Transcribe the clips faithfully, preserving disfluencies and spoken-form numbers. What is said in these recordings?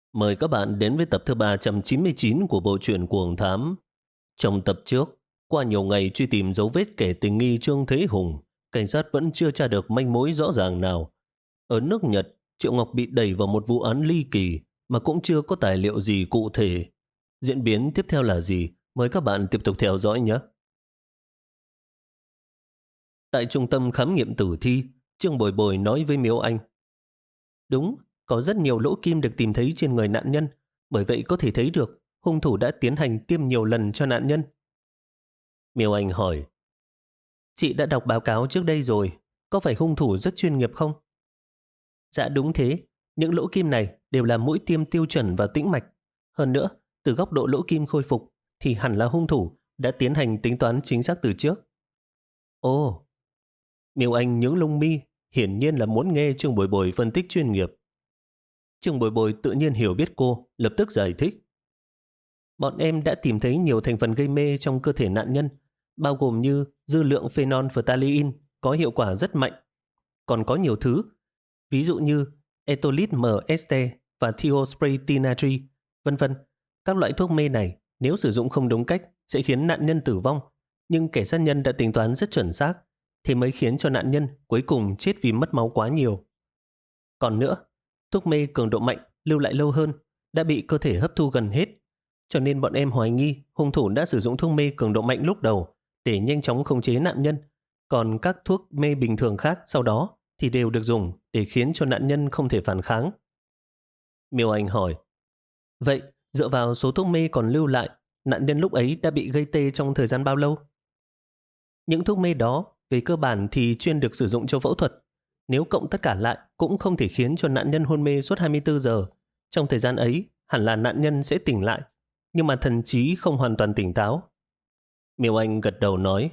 Mời các bạn đến với tập thứ ba trăm chín mươi chín của bộ truyện Cuồng Thám. Trong tập trước, qua nhiều ngày truy tìm dấu vết kẻ tình nghi Trương Thế Hùng, cảnh sát vẫn chưa tra được manh mối rõ ràng nào. Ở nước Nhật, Triệu Ngọc bị đẩy vào một vụ án ly kỳ mà cũng chưa có tài liệu gì cụ thể. Diễn biến tiếp theo là gì? Mời các bạn tiếp tục theo dõi nhé. Tại trung tâm khám nghiệm tử thi, Trương Bồi Bồi nói với Miếu Anh. Đúng, có rất nhiều lỗ kim được tìm thấy trên người nạn nhân, bởi vậy có thể thấy được hung thủ đã tiến hành tiêm nhiều lần cho nạn nhân. Miêu Anh hỏi, chị đã đọc báo cáo trước đây rồi, có phải hung thủ rất chuyên nghiệp không? Dạ đúng thế, những lỗ kim này đều là mũi tiêm tiêu chuẩn và tĩnh mạch. Hơn nữa, từ góc độ lỗ kim khôi phục thì hẳn là hung thủ đã tiến hành tính toán chính xác từ trước. Ồ, Miêu Anh nhướng lông mi, hiển nhiên là muốn nghe Trương Bồi Bồi phân tích chuyên nghiệp. Trương Bồi Bồi tự nhiên hiểu biết cô, lập tức giải thích. Bọn em đã tìm thấy nhiều thành phần gây mê trong cơ thể nạn nhân, bao gồm như dư lượng phenolphthalein có hiệu quả rất mạnh. Còn có nhiều thứ, ví dụ như Etolit M S T và Thiospray Tinatri, vân vân. Các loại thuốc mê này nếu sử dụng không đúng cách sẽ khiến nạn nhân tử vong, nhưng kẻ sát nhân đã tính toán rất chuẩn xác, thì mới khiến cho nạn nhân cuối cùng chết vì mất máu quá nhiều. Còn nữa, thuốc mê cường độ mạnh lưu lại lâu hơn, đã bị cơ thể hấp thu gần hết, cho nên bọn em hoài nghi hung thủ đã sử dụng thuốc mê cường độ mạnh lúc đầu để nhanh chóng khống chế nạn nhân, còn các thuốc mê bình thường khác sau đó thì đều được dùng để khiến cho nạn nhân không thể phản kháng. Miêu Anh hỏi, vậy dựa vào số thuốc mê còn lưu lại, nạn nhân lúc ấy đã bị gây tê trong thời gian bao lâu? Những thuốc mê đó về cơ bản thì chuyên được sử dụng cho phẫu thuật. Nếu cộng tất cả lại cũng không thể khiến cho nạn nhân hôn mê suốt hai mươi bốn giờ. Trong thời gian ấy, hẳn là nạn nhân sẽ tỉnh lại, nhưng mà thần trí không hoàn toàn tỉnh táo. Miêu Anh gật đầu nói,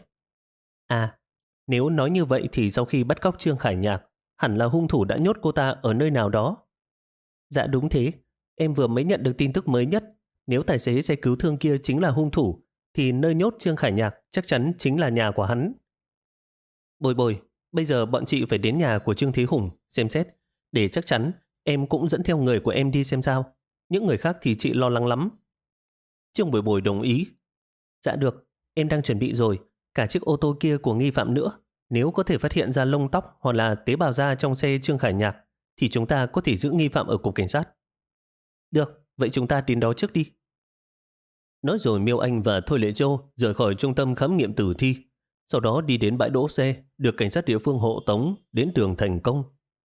à, nếu nói như vậy thì sau khi bắt cóc Trương Khải Nhạc, hẳn là hung thủ đã nhốt cô ta ở nơi nào đó. Dạ đúng thế, em vừa mới nhận được tin tức mới nhất. Nếu tài xế xe cứu thương kia chính là hung thủ, thì nơi nhốt Trương Khải Nhạc chắc chắn chính là nhà của hắn. Bồi Bồi, bây giờ bọn chị phải đến nhà của Trương Thế Hùng xem xét, để chắc chắn em cũng dẫn theo người của em đi xem sao. Những người khác thì chị lo lắng lắm. Trương Bồi Bồi đồng ý. Dạ được, em đang chuẩn bị rồi. Cả chiếc ô tô kia của nghi phạm nữa. Nếu có thể phát hiện ra lông tóc hoặc là tế bào da trong xe Trương Khải Nhạc, thì chúng ta có thể giữ nghi phạm ở cục cảnh sát. Được, vậy chúng ta đến đó trước đi. Nói rồi Miêu Anh và Thôi Lệ Châu rời khỏi trung tâm khám nghiệm tử thi, sau đó đi đến bãi đỗ xe, được cảnh sát địa phương hộ tống đến đường Thành Công.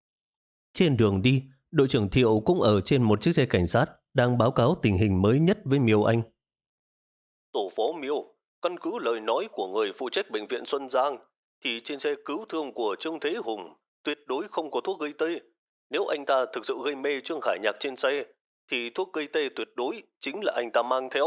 Trên đường đi, đội trưởng Thiệu cũng ở trên một chiếc xe cảnh sát đang báo cáo tình hình mới nhất với Miêu Anh. Tổ phó Miêu, căn cứ lời nói của người phụ trách bệnh viện Xuân Giang, thì trên xe cứu thương của Trương Thế Hùng tuyệt đối không có thuốc gây tê. Nếu anh ta thực sự gây mê Trương Khải Nhạc trên xe, thì thuốc gây tê tuyệt đối chính là anh ta mang theo.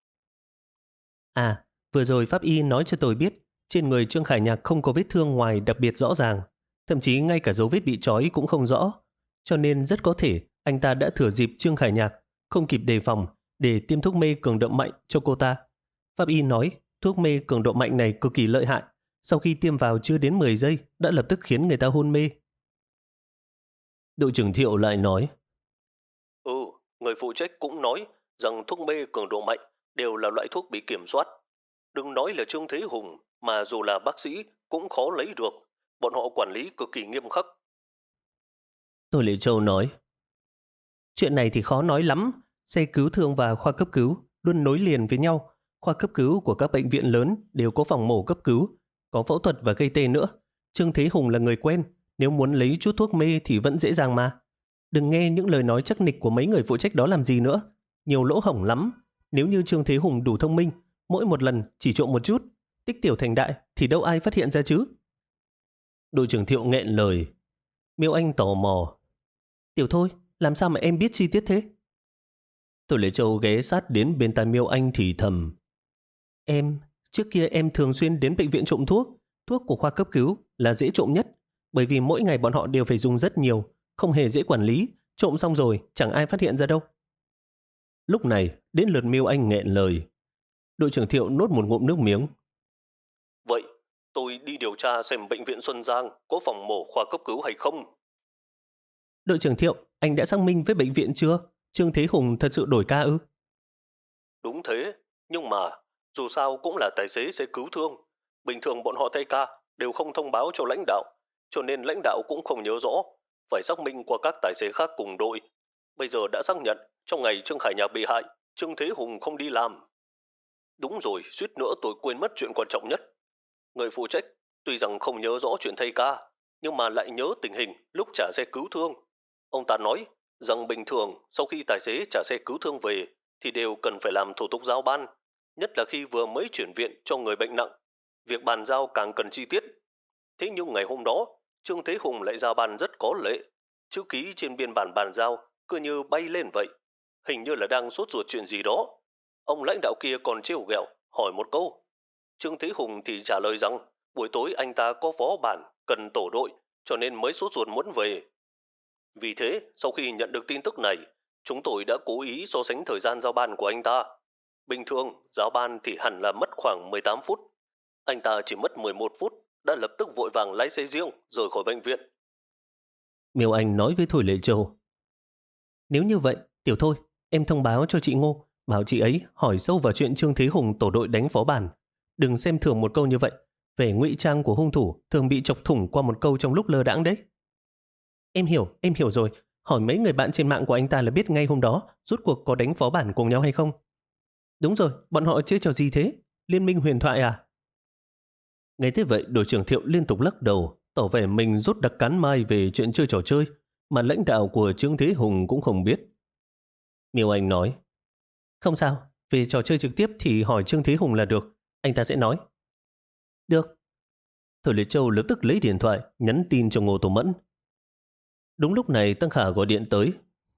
À, vừa rồi pháp y nói cho tôi biết, trên người Trương Khải Nhạc không có vết thương ngoài đặc biệt rõ ràng, thậm chí ngay cả dấu vết bị trói cũng không rõ, cho nên rất có thể anh ta đã thừa dịp Trương Khải Nhạc không kịp đề phòng để tiêm thuốc mê cường độ mạnh cho cô ta. Pháp y nói thuốc mê cường độ mạnh này cực kỳ lợi hại, sau khi tiêm vào chưa đến mười giây đã lập tức khiến người ta hôn mê. Đội trưởng Thiệu lại nói, Ừ, người phụ trách cũng nói rằng thuốc mê cường độ mạnh đều là loại thuốc bị kiểm soát. Đừng nói là Trương Thế Hùng, mà dù là bác sĩ cũng khó lấy được. Bọn họ quản lý cực kỳ nghiêm khắc. Tôi Lệ Châu nói, chuyện này thì khó nói lắm. Xe cứu thương và khoa cấp cứu luôn nối liền với nhau. Khoa cấp cứu của các bệnh viện lớn đều có phòng mổ cấp cứu, có phẫu thuật và gây tê nữa. Trương Thế Hùng là người quen, nếu muốn lấy chút thuốc mê thì vẫn dễ dàng mà. Đừng nghe những lời nói chắc nịch của mấy người phụ trách đó làm gì nữa. Nhiều lỗ hổng lắm. Nếu như Trương Thế Hùng đủ thông minh, mỗi một lần chỉ trộm một chút, tích tiểu thành đại thì đâu ai phát hiện ra chứ. Đội trưởng Thiệu nghẹn lời. Miêu Anh tò mò, Tiểu Thôi, làm sao mà em biết chi tiết thế? Tôi Lệ Châu ghé sát đến bên tai Miêu Anh thì thầm, Em, trước kia em thường xuyên đến bệnh viện trộm thuốc. Thuốc của khoa cấp cứu là dễ trộm nhất, bởi vì mỗi ngày bọn họ đều phải dùng rất nhiều, không hề dễ quản lý. Trộm xong rồi chẳng ai phát hiện ra đâu. Lúc này đến lượt Miêu Anh nghẹn lời. Đội trưởng Thiệu nốt một ngụm nước miếng. Vậy tôi đi điều tra xem bệnh viện Xuân Giang có phòng mổ khoa cấp cứu hay không. Đội trưởng Thiệu, anh đã xác minh với bệnh viện chưa? Trương Thế Hùng thật sự đổi ca ư? Đúng thế, nhưng mà dù sao cũng là tài xế xe cứu thương. Bình thường bọn họ thay ca đều không thông báo cho lãnh đạo, cho nên lãnh đạo cũng không nhớ rõ, phải xác minh qua các tài xế khác cùng đội. Bây giờ đã xác nhận, trong ngày Trương Khải Nhạc bị hại, Trương Thế Hùng không đi làm. Đúng rồi, suýt nữa tôi quên mất chuyện quan trọng nhất. Người phụ trách tuy rằng không nhớ rõ chuyện thay ca, nhưng mà lại nhớ tình hình lúc trả xe cứu thương. Ông ta nói rằng bình thường sau khi tài xế trả xe cứu thương về thì đều cần phải làm thủ tục giao ban, nhất là khi vừa mới chuyển viện cho người bệnh nặng. Việc bàn giao càng cần chi tiết. Thế nhưng ngày hôm đó, Trương Thế Hùng lại giao ban rất có lệ. Chữ ký trên biên bản bàn giao cứ như bay lên vậy. Hình như là đang sốt ruột chuyện gì đó. Ông lãnh đạo kia còn trêu ghẹo hỏi một câu. Trương Thế Hùng thì trả lời rằng buổi tối anh ta có phó bản cần tổ đội cho nên mới sốt ruột muốn về. Vì thế, sau khi nhận được tin tức này, chúng tôi đã cố ý so sánh thời gian giao ban của anh ta. Bình thường, giao ban thì hẳn là mất khoảng mười tám phút. Anh ta chỉ mất mười một phút, đã lập tức vội vàng lái xe riêng rời khỏi bệnh viện. Miêu Anh nói với Thôi Lệ Châu. Nếu như vậy, Tiểu Thôi, em thông báo cho chị Ngô, bảo chị ấy hỏi sâu vào chuyện Trương Thế Hùng tổ đội đánh phó bản. Đừng xem thường một câu như vậy. Vẻ ngụy trang của hung thủ thường bị chọc thủng qua một câu trong lúc lơ đãng đấy. Em hiểu, em hiểu rồi. Hỏi mấy người bạn trên mạng của anh ta là biết ngay hôm đó rốt cuộc có đánh phó bản cùng nhau hay không. Đúng rồi, bọn họ chơi trò gì thế? Liên minh huyền thoại à? Nghe thế vậy, đội trưởng Thiệu liên tục lắc đầu, tỏ vẻ mình rút đặc cán mai về chuyện chơi trò chơi, mà lãnh đạo của Trương Thế Hùng cũng không biết. Miêu Anh nói, không sao, về trò chơi trực tiếp thì hỏi Trương Thế Hùng là được, anh ta sẽ nói. Được. Thôi Lê Châu lập tức lấy điện thoại, nhắn tin cho Ngô Tổ Mẫn. Đúng lúc này Tăng Khả gọi điện tới.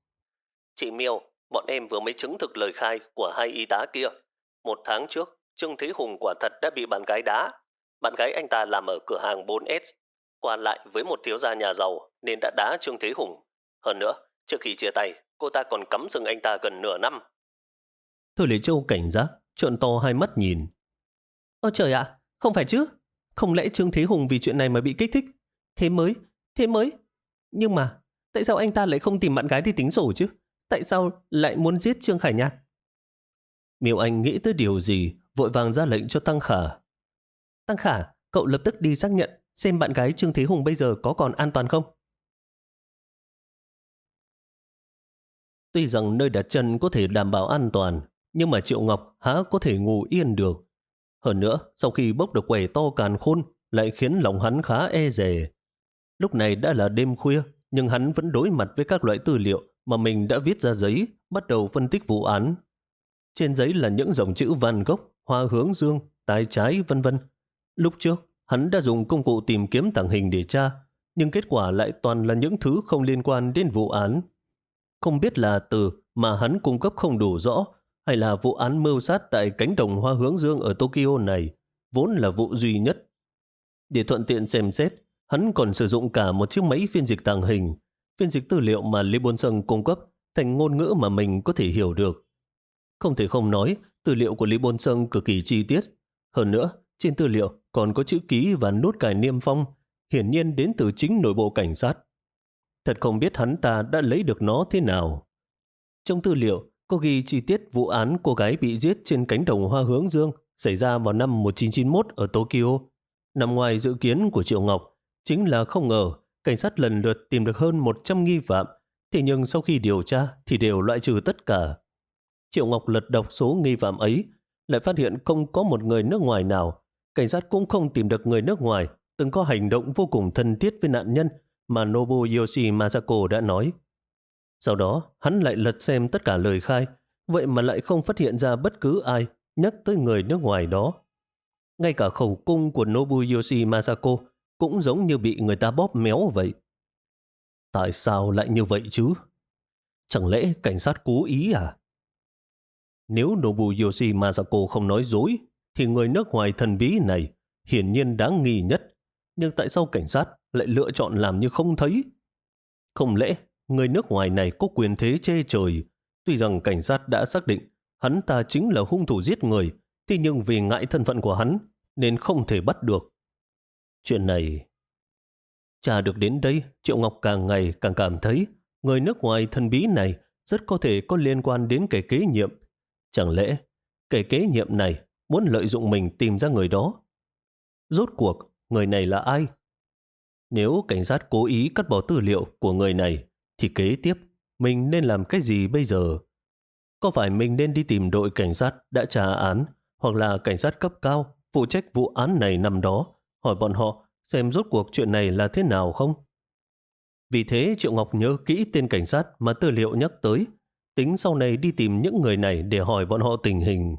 Chị Miêu, bọn em vừa mới chứng thực lời khai của hai y tá kia. Một tháng trước, Trương Thế Hùng quả thật đã bị bạn gái đá. Bạn gái anh ta làm ở cửa hàng bốn S, qua lại với một thiếu gia nhà giàu nên đã đá Trương Thế Hùng. Hơn nữa, trước khi chia tay, cô ta còn cắm sừng anh ta gần nửa năm. Thôi Lê Châu cảnh giác, trợn to hai mắt nhìn. Ơ trời ạ, không phải chứ? Không lẽ Trương Thế Hùng vì chuyện này mà bị kích thích? Thế mới, thế mới. Nhưng mà, tại sao anh ta lại không tìm bạn gái đi tính sổ chứ? Tại sao lại muốn giết Trương Khải Nhạc? Miêu Anh nghĩ tới điều gì, vội vàng ra lệnh cho Tăng Khả. Tăng Khả, cậu lập tức đi xác nhận xem bạn gái Trương Thế Hùng bây giờ có còn an toàn không? Tuy rằng nơi đặt chân có thể đảm bảo an toàn, nhưng mà Triệu Ngọc há có thể ngủ yên được. Hơn nữa, sau khi bốc được quẻ to càn khôn, lại khiến lòng hắn khá e dè. Lúc này đã là đêm khuya, nhưng hắn vẫn đối mặt với các loại tư liệu mà mình đã viết ra giấy, bắt đầu phân tích vụ án. Trên giấy là những dòng chữ Van Gogh, Hoa Hướng Dương, Tay Trái, vân vân. Lúc trước, hắn đã dùng công cụ tìm kiếm tàng hình để tra, nhưng kết quả lại toàn là những thứ không liên quan đến vụ án. Không biết là từ mà hắn cung cấp không đủ rõ, hay là vụ án mưu sát tại cánh đồng Hoa Hướng Dương ở Tokyo này, vốn là vụ duy nhất. Để thuận tiện xem xét, hắn còn sử dụng cả một chiếc máy phiên dịch tàng hình, phiên dịch tư liệu mà Lê Bôn Sơn cung cấp thành ngôn ngữ mà mình có thể hiểu được. Không thể không nói, tư liệu của Lý Bôn Sơn cực kỳ chi tiết. Hơn nữa, trên tư liệu còn có chữ ký và nút cài niêm phong, hiển nhiên đến từ chính nội bộ cảnh sát. Thật không biết hắn ta đã lấy được nó thế nào. Trong tư liệu có ghi chi tiết vụ án cô gái bị giết trên cánh đồng Hoa Hướng Dương xảy ra vào năm một nghìn chín trăm chín mươi mốt ở Tokyo. Nằm ngoài dự kiến của Triệu Ngọc, chính là không ngờ cảnh sát lần lượt tìm được hơn một trăm nghi phạm, thế nhưng sau khi điều tra thì đều loại trừ tất cả. Triệu Ngọc lật đọc số nghi phạm ấy, lại phát hiện không có một người nước ngoài nào. Cảnh sát cũng không tìm được người nước ngoài từng có hành động vô cùng thân thiết với nạn nhân mà Nobuyoshi Masako đã nói. Sau đó, hắn lại lật xem tất cả lời khai, vậy mà lại không phát hiện ra bất cứ ai nhắc tới người nước ngoài đó. Ngay cả khẩu cung của Nobuyoshi Masako cũng giống như bị người ta bóp méo vậy. Tại sao lại như vậy chứ? Chẳng lẽ cảnh sát cố ý à? Nếu Nobuyoshi Masako không nói dối, thì người nước ngoài thần bí này hiển nhiên đáng nghi nhất. Nhưng tại sao cảnh sát lại lựa chọn làm như không thấy? Không lẽ người nước ngoài này có quyền thế che trời? Tuy rằng cảnh sát đã xác định hắn ta chính là hung thủ giết người, thế nhưng vì ngại thân phận của hắn nên không thể bắt được. Chuyện này... Tra được đến đây, Triệu Ngọc càng ngày càng cảm thấy người nước ngoài thần bí này rất có thể có liên quan đến kẻ kế nhiệm. Chẳng lẽ kẻ kế nhiệm này muốn lợi dụng mình tìm ra người đó? Rốt cuộc, người này là ai? Nếu cảnh sát cố ý cắt bỏ tư liệu của người này, thì kế tiếp mình nên làm cái gì bây giờ? Có phải mình nên đi tìm đội cảnh sát đã trả án hoặc là cảnh sát cấp cao phụ trách vụ án này năm đó, hỏi bọn họ xem rốt cuộc chuyện này là thế nào không? Vì thế Triệu Ngọc nhớ kỹ tên cảnh sát mà tư liệu nhắc tới, tính sau này đi tìm những người này để hỏi bọn họ tình hình.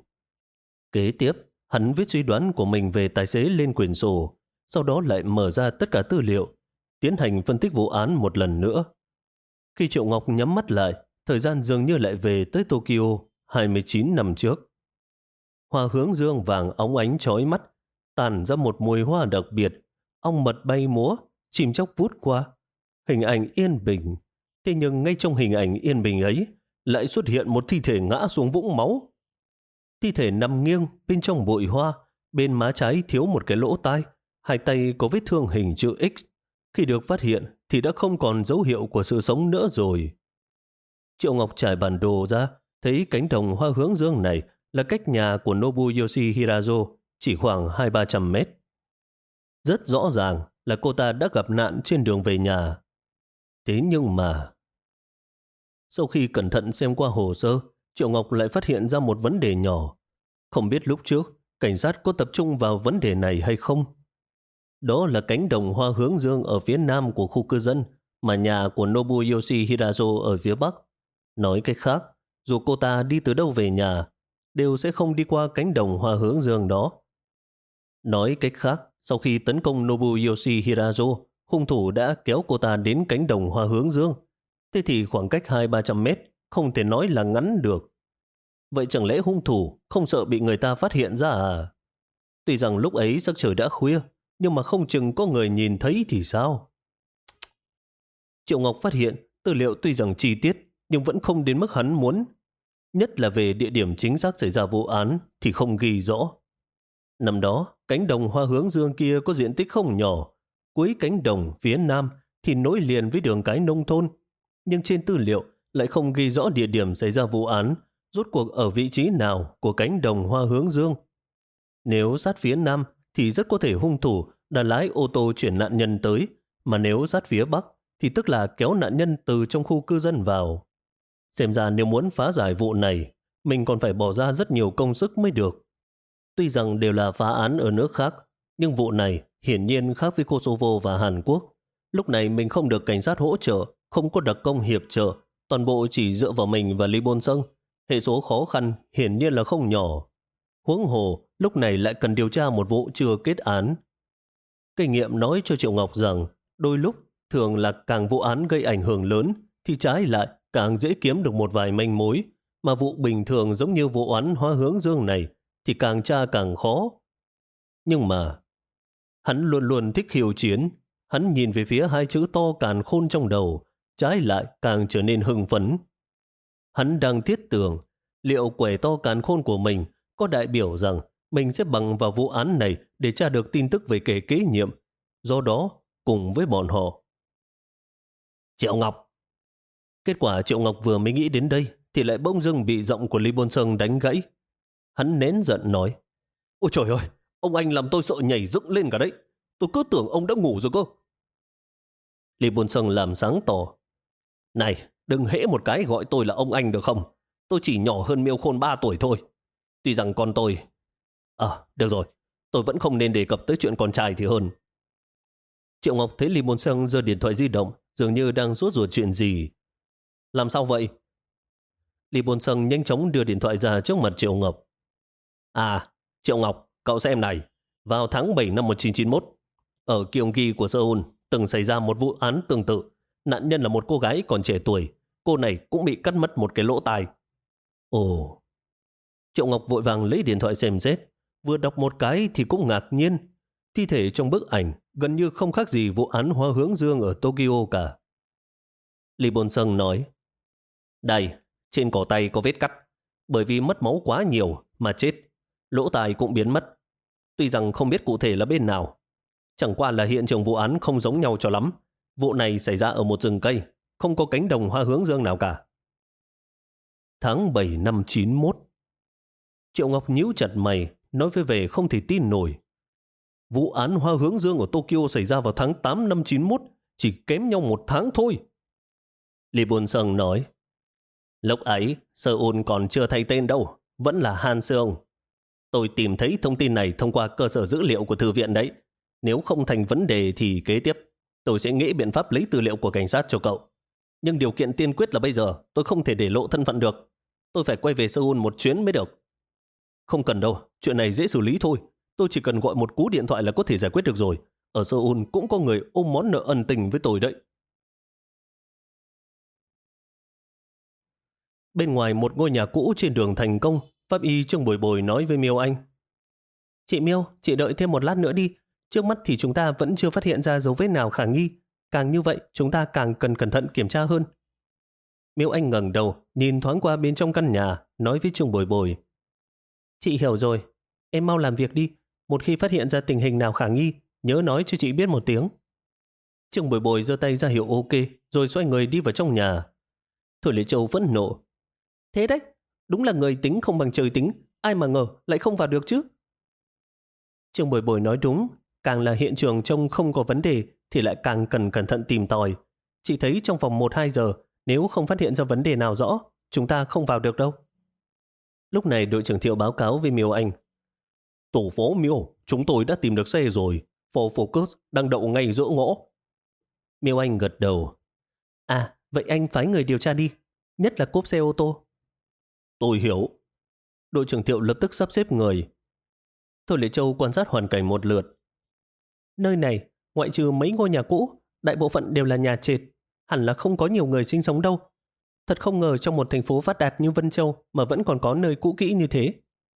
Kế tiếp, hắn viết suy đoán của mình về tài xế lên quyển sổ, sau đó lại mở ra tất cả tư liệu, tiến hành phân tích vụ án một lần nữa. Khi Triệu Ngọc nhắm mắt lại, thời gian dường như lại về tới Tokyo hai mươi chín năm trước. Hoa hướng dương vàng óng ánh chói mắt, tàn ra một mùi hoa đặc biệt, ong mật bay múa, chim chóc vút qua. Hình ảnh yên bình. Thế nhưng ngay trong hình ảnh yên bình ấy lại xuất hiện một thi thể ngã xuống vũng máu. Thi thể nằm nghiêng bên trong bụi hoa, bên má trái thiếu một cái lỗ tai, hai tay có vết thương hình chữ X. Khi được phát hiện thì đã không còn dấu hiệu của sự sống nữa rồi. Triệu Ngọc trải bản đồ ra, thấy cánh đồng hoa hướng dương này là cách nhà của Nobuyoshi Hirazo chỉ khoảng hai ba trăm mét. Rất rõ ràng là cô ta đã gặp nạn trên đường về nhà. Thế nhưng mà... Sau khi cẩn thận xem qua hồ sơ, Triệu Ngọc lại phát hiện ra một vấn đề nhỏ. Không biết lúc trước, cảnh sát có tập trung vào vấn đề này hay không? Đó là cánh đồng hoa hướng dương ở phía nam của khu cư dân, mà nhà của Nobuyoshi Hirazo ở phía bắc. Nói cách khác, dù cô ta đi từ đâu về nhà, đều sẽ không đi qua cánh đồng hoa hướng dương đó. Nói cách khác, sau khi tấn công Nobuyoshi Hirazo, hung thủ đã kéo cô ta đến cánh đồng hoa hướng dương. Thế thì khoảng cách hai ba trăm mét không thể nói là ngắn được. Vậy chẳng lẽ hung thủ không sợ bị người ta phát hiện ra à? Tuy rằng lúc ấy sắc trời đã khuya, nhưng mà không chừng có người nhìn thấy thì sao? Triệu Ngọc phát hiện tư liệu tuy rằng chi tiết nhưng vẫn không đến mức hắn muốn. Nhất là về địa điểm chính xác xảy ra vụ án thì không ghi rõ. Năm đó, cánh đồng hoa hướng dương kia có diện tích không nhỏ. Cuối cánh đồng phía nam thì nối liền với đường cái nông thôn. Nhưng trên tư liệu lại không ghi rõ địa điểm xảy ra vụ án, rốt cuộc ở vị trí nào của cánh đồng hoa hướng dương. Nếu sát phía nam thì rất có thể hung thủ đã lái ô tô chuyển nạn nhân tới, mà nếu sát phía bắc thì tức là kéo nạn nhân từ trong khu cư dân vào. Xem ra nếu muốn phá giải vụ này, mình còn phải bỏ ra rất nhiều công sức mới được. Tuy rằng đều là phá án ở nước khác, nhưng vụ này hiển nhiên khác với Kosovo và Hàn Quốc. Lúc này mình không được cảnh sát hỗ trợ, không có đặc công hiệp trợ, toàn bộ chỉ dựa vào mình và Lee Bôn Sung. Hệ số khó khăn hiển nhiên là không nhỏ. Huống hồ, lúc này lại cần điều tra một vụ chưa kết án. Kinh nghiệm nói cho Triệu Ngọc rằng, đôi lúc thường là càng vụ án gây ảnh hưởng lớn, thì trái lại càng dễ kiếm được một vài manh mối, mà vụ bình thường giống như vụ án hoa hướng dương này thì càng tra càng khó. Nhưng mà, hắn luôn luôn thích khiêu chiến. Hắn nhìn về phía hai chữ to càn khôn trong đầu, trái lại càng trở nên hưng phấn. Hắn đang thiết tưởng, liệu quẻ to càn khôn của mình có đại biểu rằng mình sẽ bằng vào vụ án này để tra được tin tức về kẻ kế nhiệm, do đó cùng với bọn họ. Triệu Ngọc! Kết quả Triệu Ngọc vừa mới nghĩ đến đây thì lại bỗng dưng bị giọng của Lee Bôn Sung đánh gãy. Hắn nén giận nói: Ôi trời ơi! Ông anh làm tôi sợ nhảy dựng lên cả đấy. Tôi cứ tưởng ông đã ngủ rồi cơ. Lee Bôn Sung làm sáng tỏ: Này, đừng hễ một cái gọi tôi là ông anh được không? Tôi chỉ nhỏ hơn Miêu Khôn ba tuổi thôi. Tuy rằng con tôi... À, được rồi. Tôi vẫn không nên đề cập tới chuyện con trai thì hơn. Triệu Ngọc thấy Lee Bôn Sung giơ điện thoại di động, dường như đang sốt ruột chuyện gì. Làm sao vậy? Lee Bôn Sung nhanh chóng đưa điện thoại ra trước mặt Triệu Ngọc. À, Triệu Ngọc, cậu xem này. Vào tháng bảy năm một nghìn chín trăm chín mươi mốt, ở Gyeonggi của Seoul từng xảy ra một vụ án tương tự. Nạn nhân là một cô gái còn trẻ tuổi. Cô này cũng bị cắt mất một cái lỗ tai. Ồ. Triệu Ngọc vội vàng lấy điện thoại xem xét. Vừa đọc một cái thì cũng ngạc nhiên. Thi thể trong bức ảnh gần như không khác gì vụ án hoa hướng dương ở Tokyo cả. Lee Bôn Sung nói: Đây, trên cổ tay có vết cắt. Bởi vì mất máu quá nhiều mà chết. Lỗ tai cũng biến mất. Tuy rằng không biết cụ thể là bên nào. Chẳng qua là hiện trường vụ án không giống nhau cho lắm. Vụ này xảy ra ở một rừng cây, không có cánh đồng hoa hướng dương nào cả. Tháng bảy năm chín mốt. Triệu Ngọc nhíu chặt mày, nói với vẻ không thể tin nổi. Vụ án Hoa Hướng Dương ở Tokyo xảy ra vào tháng tám năm chín mốt, chỉ kém nhau một tháng thôi. Lee Bun Sung nói, lúc ấy, Seoul còn chưa thay tên đâu, vẫn là Han Seong. Tôi tìm thấy thông tin này thông qua cơ sở dữ liệu của thư viện đấy. Nếu không thành vấn đề thì kế tiếp, tôi sẽ nghĩ biện pháp lấy tư liệu của cảnh sát cho cậu. Nhưng điều kiện tiên quyết là bây giờ tôi không thể để lộ thân phận được. Tôi phải quay về Seoul một chuyến mới được. Không cần đâu, chuyện này dễ xử lý thôi. Tôi chỉ cần gọi một cú điện thoại là có thể giải quyết được rồi. Ở Seoul cũng có người ôm món nợ ân tình với tôi đấy. Bên ngoài một ngôi nhà cũ trên đường Thành Công, pháp y Trương Bồi Bồi nói với Miêu Anh. Chị Miêu, chị đợi thêm một lát nữa đi. Trước mắt thì chúng ta vẫn chưa phát hiện ra dấu vết nào khả nghi. Càng như vậy, chúng ta càng cần cẩn thận kiểm tra hơn. Miêu Anh ngẩng đầu, nhìn thoáng qua bên trong căn nhà, nói với Trương Bồi Bồi. Chị hiểu rồi, em mau làm việc đi. Một khi phát hiện ra tình hình nào khả nghi, nhớ nói cho chị biết một tiếng. Trương Bồi Bồi giơ tay ra hiệu ok, rồi xoay người đi vào trong nhà. Thôi Lệ Châu vẫn nộ. Thế đấy, đúng là người tính không bằng trời tính, ai mà ngờ lại không vào được chứ. Trương Bồi Bồi nói đúng, càng là hiện trường trông không có vấn đề thì lại càng cần cẩn thận tìm tòi. Chị thấy trong vòng một hai giờ, nếu không phát hiện ra vấn đề nào rõ, chúng ta không vào được đâu. Lúc này đội trưởng Thiệu báo cáo với Miêu Anh. Tổ phó Miêu, chúng tôi đã tìm được xe rồi. Ford Focus đang đậu ngay giữa ngõ. Miêu Anh gật đầu. À, vậy anh phái người điều tra đi, nhất là cốp xe ô tô. Tôi hiểu. Đội trưởng Thiệu lập tức sắp xếp người. Thôi Lệ Châu quan sát hoàn cảnh một lượt. Nơi này, ngoại trừ mấy ngôi nhà cũ, đại bộ phận đều là nhà trệt, hẳn là không có nhiều người sinh sống đâu. Thật không ngờ trong một thành phố phát đạt như Vân Châu mà vẫn còn có nơi cũ kỹ như thế.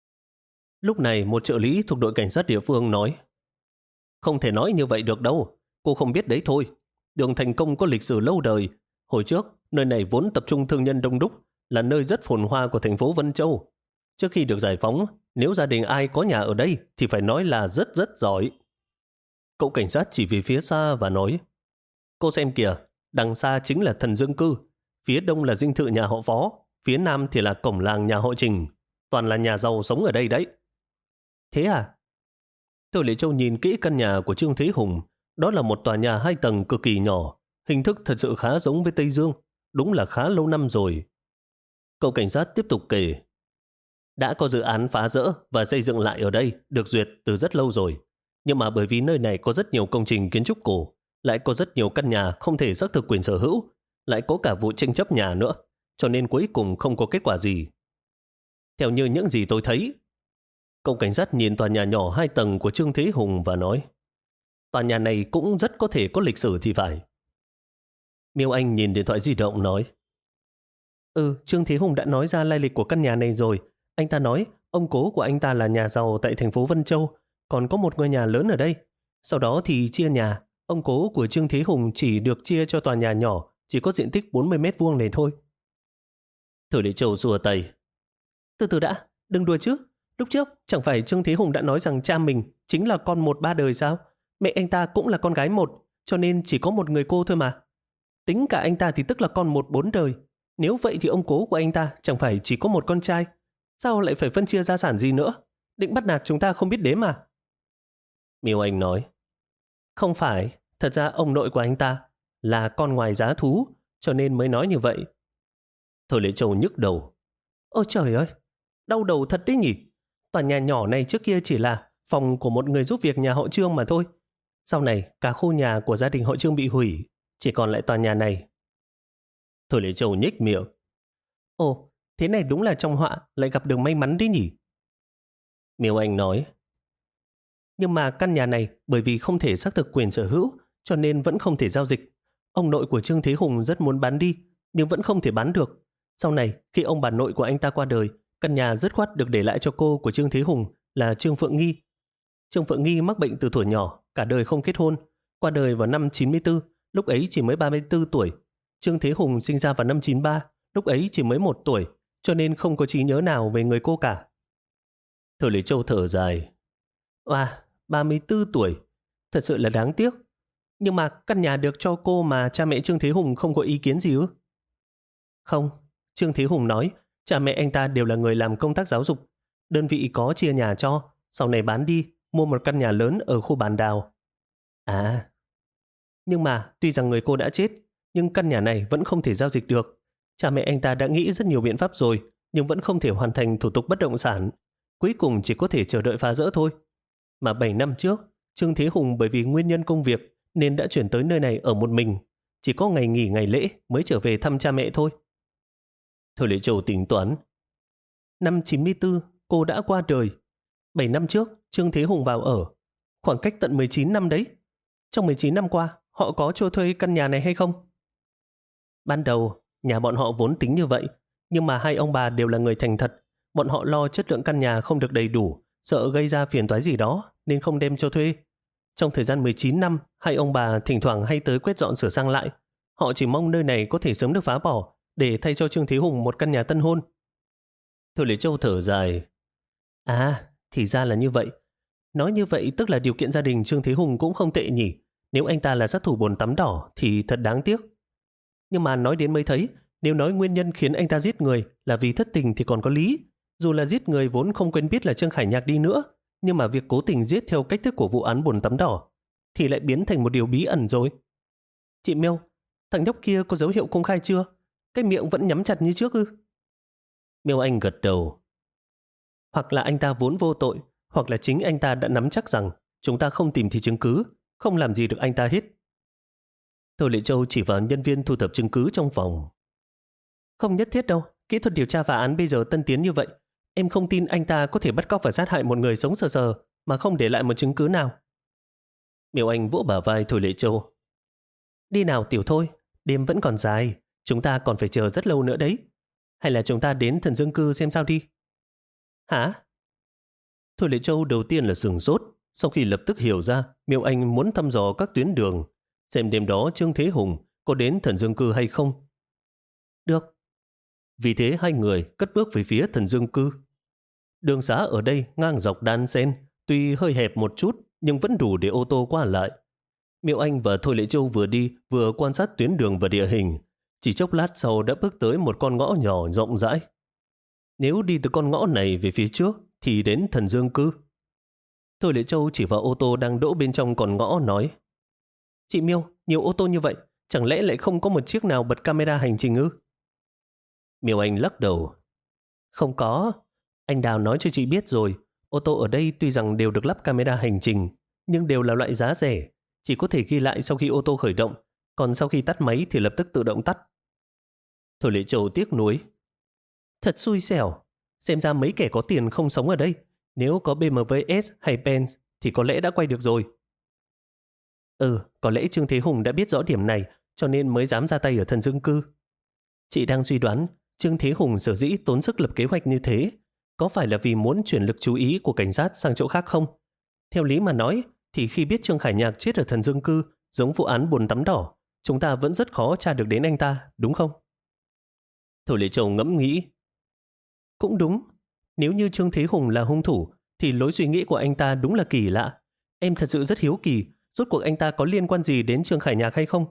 Lúc này một trợ lý thuộc đội cảnh sát địa phương nói. Không thể nói như vậy được đâu, cô không biết đấy thôi. Đường Thành Công có lịch sử lâu đời. Hồi trước, nơi này vốn tập trung thương nhân đông đúc, là nơi rất phồn hoa của thành phố Vân Châu. Trước khi được giải phóng, nếu gia đình ai có nhà ở đây thì phải nói là rất rất giỏi. Cậu cảnh sát chỉ về phía xa và nói. Cô xem kìa, đằng xa chính là thần Dương Cư. Phía đông là dinh thự nhà họ Phó, phía nam thì là cổng làng nhà họ Trình. Toàn là nhà giàu sống ở đây đấy. Thế à? Thôi Lệ Châu nhìn kỹ căn nhà của Trương Thế Hùng. Đó là một tòa nhà hai tầng cực kỳ nhỏ. Hình thức thật sự khá giống với Tây Dương. Đúng là khá lâu năm rồi. Cậu cảnh sát tiếp tục kể. Đã có dự án phá rỡ và xây dựng lại ở đây được duyệt từ rất lâu rồi. Nhưng mà bởi vì nơi này có rất nhiều công trình kiến trúc cổ, lại có rất nhiều căn nhà không thể xác thực quyền sở hữu, lại có cả vụ tranh chấp nhà nữa, cho nên cuối cùng không có kết quả gì. Theo như những gì tôi thấy, cậu cảnh sát nhìn tòa nhà nhỏ hai tầng của Trương Thế Hùng và nói, tòa nhà này cũng rất có thể có lịch sử thì phải. Miêu Anh nhìn điện thoại di động nói, Ừ, Trương Thế Hùng đã nói ra lai lịch của căn nhà này rồi. Anh ta nói ông cố của anh ta là nhà giàu tại thành phố Vân Châu, còn có một ngôi nhà lớn ở đây. Sau đó thì chia nhà, ông cố của Trương Thế Hùng chỉ được chia cho tòa nhà nhỏ, chỉ có diện tích bốn mươi mét vuông này thôi. Thử Lệ Châu xua tay. Từ từ đã, đừng đùa chứ. Lúc trước chẳng phải Trương Thế Hùng đã nói rằng cha mình chính là con một ba đời sao? Mẹ anh ta cũng là con gái một, cho nên chỉ có một người cô thôi mà. Tính cả anh ta thì tức là con một bốn đời. Nếu vậy thì ông cố của anh ta chẳng phải chỉ có một con trai. Sao lại phải phân chia gia sản gì nữa? Định bắt nạt chúng ta không biết đếm à? Miêu Anh nói. Không phải, thật ra ông nội của anh ta là con ngoài giá thú, cho nên mới nói như vậy. Thôi Lệ Châu nhức đầu. Ôi trời ơi, đau đầu thật đấy nhỉ. Tòa nhà nhỏ này trước kia chỉ là phòng của một người giúp việc nhà họ Trương mà thôi. Sau này cả khu nhà của gia đình họ Trương bị hủy, chỉ còn lại tòa nhà này. Thôi Lệ Châu nhếch miệng. Ồ, thế này đúng là trong họa lại gặp được may mắn đấy nhỉ. Miêu Anh nói. Nhưng mà căn nhà này bởi vì không thể xác thực quyền sở hữu, cho nên vẫn không thể giao dịch. Ông nội của Trương Thế Hùng rất muốn bán đi, nhưng vẫn không thể bán được. Sau này, khi ông bà nội của anh ta qua đời, căn nhà dứt khoát được để lại cho cô của Trương Thế Hùng là Trương Phượng Nghi. Trương Phượng Nghi mắc bệnh từ thuở nhỏ, cả đời không kết hôn, qua đời vào năm chín mươi tư, lúc ấy chỉ mới ba mươi tư tuổi. Trương Thế Hùng sinh ra vào năm chín ba, lúc ấy chỉ mới một tuổi, cho nên không có trí nhớ nào về người cô cả. Thôi Lệ Châu thở dài. À, ba mươi tư tuổi, thật sự là đáng tiếc. Nhưng mà căn nhà được cho cô mà cha mẹ Trương Thế Hùng không có ý kiến gì ư? Không, Trương Thế Hùng nói Cha mẹ anh ta đều là người làm công tác giáo dục. Đơn vị có chia nhà cho, sau này bán đi, mua một căn nhà lớn ở khu Bản Đào. À, nhưng mà tuy rằng người cô đã chết, nhưng căn nhà này vẫn không thể giao dịch được. Cha mẹ anh ta đã nghĩ rất nhiều biện pháp rồi, nhưng vẫn không thể hoàn thành thủ tục bất động sản. Cuối cùng chỉ có thể chờ đợi phá rỡ thôi. Mà bảy năm trước, Trương Thế Hùng bởi vì nguyên nhân công việc nên đã chuyển tới nơi này ở một mình. Chỉ có ngày nghỉ ngày lễ mới trở về thăm cha mẹ thôi. Thôi Lệ Châu tính toán. Năm chín mươi tư, cô đã qua đời. bảy năm trước, Trương Thế Hùng vào ở. Khoảng cách tận mười chín năm đấy. Trong mười chín năm qua, họ có cho thuê căn nhà này hay không? Ban đầu, nhà bọn họ vốn tính như vậy. Nhưng mà hai ông bà đều là người thành thật. Bọn họ lo chất lượng căn nhà không được đầy đủ, sợ gây ra phiền toái gì đó, nên không đem cho thuê. Trong thời gian mười chín năm, hai ông bà thỉnh thoảng hay tới quét dọn sửa sang lại. Họ chỉ mong nơi này có thể sớm được phá bỏ, để thay cho Trương Thế Hùng một căn nhà tân hôn. Thôi Lệ Châu thở dài. À, thì ra là như vậy. Nói như vậy tức là điều kiện gia đình Trương Thế Hùng cũng không tệ nhỉ. Nếu anh ta là sát thủ bồn tắm đỏ thì thật đáng tiếc. Nhưng mà nói đến mới thấy, nếu nói nguyên nhân khiến anh ta giết người là vì thất tình thì còn có lý. Dù là giết người vốn không quen biết là Trương Khải Nhạc đi nữa, nhưng mà việc cố tình giết theo cách thức của vụ án bồn tắm đỏ thì lại biến thành một điều bí ẩn rồi. Chị Mêu, thằng nhóc kia có dấu hiệu công khai chưa? Cái miệng vẫn nhắm chặt như trước ư? Miêu Anh gật đầu. Hoặc là anh ta vốn vô tội, hoặc là chính anh ta đã nắm chắc rằng chúng ta không tìm thấy chứng cứ, không làm gì được anh ta hết. Thôi Lệ Châu chỉ vào nhân viên thu thập chứng cứ trong phòng. Không nhất thiết đâu, kỹ thuật điều tra phá án bây giờ tân tiến như vậy. Em không tin anh ta có thể bắt cóc và sát hại một người sống sờ sờ mà không để lại một chứng cứ nào. Miêu Anh vỗ bả vai Thôi Lệ Châu. Đi nào Tiểu Thôi, đêm vẫn còn dài, chúng ta còn phải chờ rất lâu nữa đấy. Hay là chúng ta đến thần dương cư xem sao đi? Hả? Thôi Lệ Châu đầu tiên là sửng sốt, sau khi lập tức hiểu ra Miêu Anh muốn thăm dò các tuyến đường, xem đêm đó Trương Thế Hùng có đến thần dương cư hay không. Được. Vì thế hai người cất bước về phía thần dương cư. Đường xá ở đây ngang dọc đan xen, tuy hơi hẹp một chút nhưng vẫn đủ để ô tô qua lại. Miêu Anh và Thôi Lệ Châu vừa đi vừa quan sát tuyến đường và địa hình. Chỉ chốc lát sau đã bước tới một con ngõ nhỏ rộng rãi. Nếu đi từ con ngõ này về phía trước thì đến thần dương cư. Thôi Lệ Châu chỉ vào ô tô đang đỗ bên trong con ngõ nói. Chị Miêu, nhiều ô tô như vậy, chẳng lẽ lại không có một chiếc nào bật camera hành trình ư? Miêu Anh lắc đầu. Không có. Anh Đào nói cho chị biết rồi. Ô tô ở đây tuy rằng đều được lắp camera hành trình, nhưng đều là loại giá rẻ. Chỉ có thể ghi lại sau khi ô tô khởi động, còn sau khi tắt máy thì lập tức tự động tắt. Thôi Lệ Châu tiếc nuối. Thật xui xẻo. Xem ra mấy kẻ có tiền không sống ở đây. Nếu có bê em vê S hay Benz thì có lẽ đã quay được rồi. Ừ, có lẽ Trương Thế Hùng đã biết rõ điểm này cho nên mới dám ra tay ở thần dương cư. Chị đang suy đoán Trương Thế Hùng sở dĩ tốn sức lập kế hoạch như thế có phải là vì muốn chuyển lực chú ý của cảnh sát sang chỗ khác không? Theo lý mà nói thì khi biết Trương Khải Nhạc chết ở thần dương cư giống vụ án bồn tắm đỏ, chúng ta vẫn rất khó tra được đến anh ta, đúng không? Thôi Lệ Châu ngẫm nghĩ. Cũng đúng. Nếu như Trương Thế Hùng là hung thủ thì lối suy nghĩ của anh ta đúng là kỳ lạ. Em thật sự rất hiếu kỳ rốt cuộc anh ta có liên quan gì đến Trương Khải Nhạc hay không?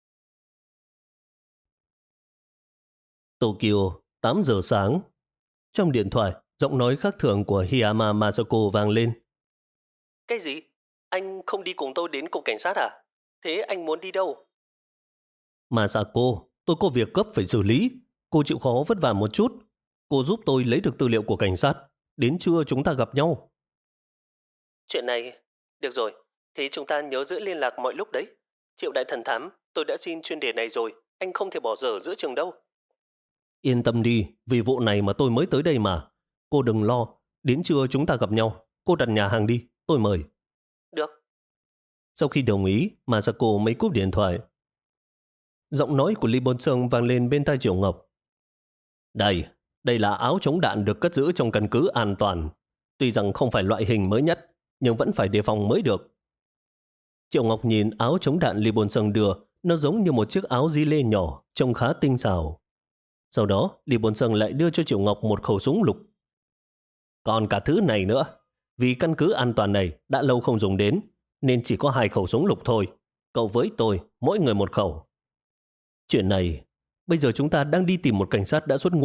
Tokyo, tám giờ sáng. Trong điện thoại, giọng nói khác thường của Hiyama Masako vang lên. Cái gì? Anh không đi cùng tôi đến cục cảnh sát à? Thế anh muốn đi đâu? Masako, tôi có việc cấp phải xử lý. Cô chịu khó vất vả một chút. Cô giúp tôi lấy được tư liệu của cảnh sát. Đến trưa chúng ta gặp nhau. Chuyện này... Được rồi, thế chúng ta nhớ giữ liên lạc mọi lúc đấy. Triệu đại thần thám, tôi đã xin chuyên đề này rồi. Anh không thể bỏ dở giữa chừng đâu. Yên tâm đi, vì vụ này mà tôi mới tới đây mà. Cô đừng lo, đến trưa chúng ta gặp nhau. Cô đặt nhà hàng đi, tôi mời. Được. Sau khi đồng ý, Masako mới cúp điện thoại. Giọng nói của Lee Bon Sung vang lên bên tai Triệu Ngọc. Đây, đây là áo chống đạn được cất giữ trong căn cứ an toàn. Tuy rằng không phải loại hình mới nhất, nhưng vẫn phải đề phòng mới được. Triệu Ngọc nhìn áo chống đạn Lee Bon Sung đưa, nó giống như một chiếc áo di lê nhỏ, trông khá tinh xảo. Sau đó, Lee Bon Sung lại đưa cho Triệu Ngọc một khẩu súng lục. Còn cả thứ này nữa, vì căn cứ an toàn này đã lâu không dùng đến, nên chỉ có hai khẩu súng lục thôi. Cậu với tôi, mỗi người một khẩu. Chuyện này, bây giờ chúng ta đang đi tìm một cảnh sát đã xuất ngũ.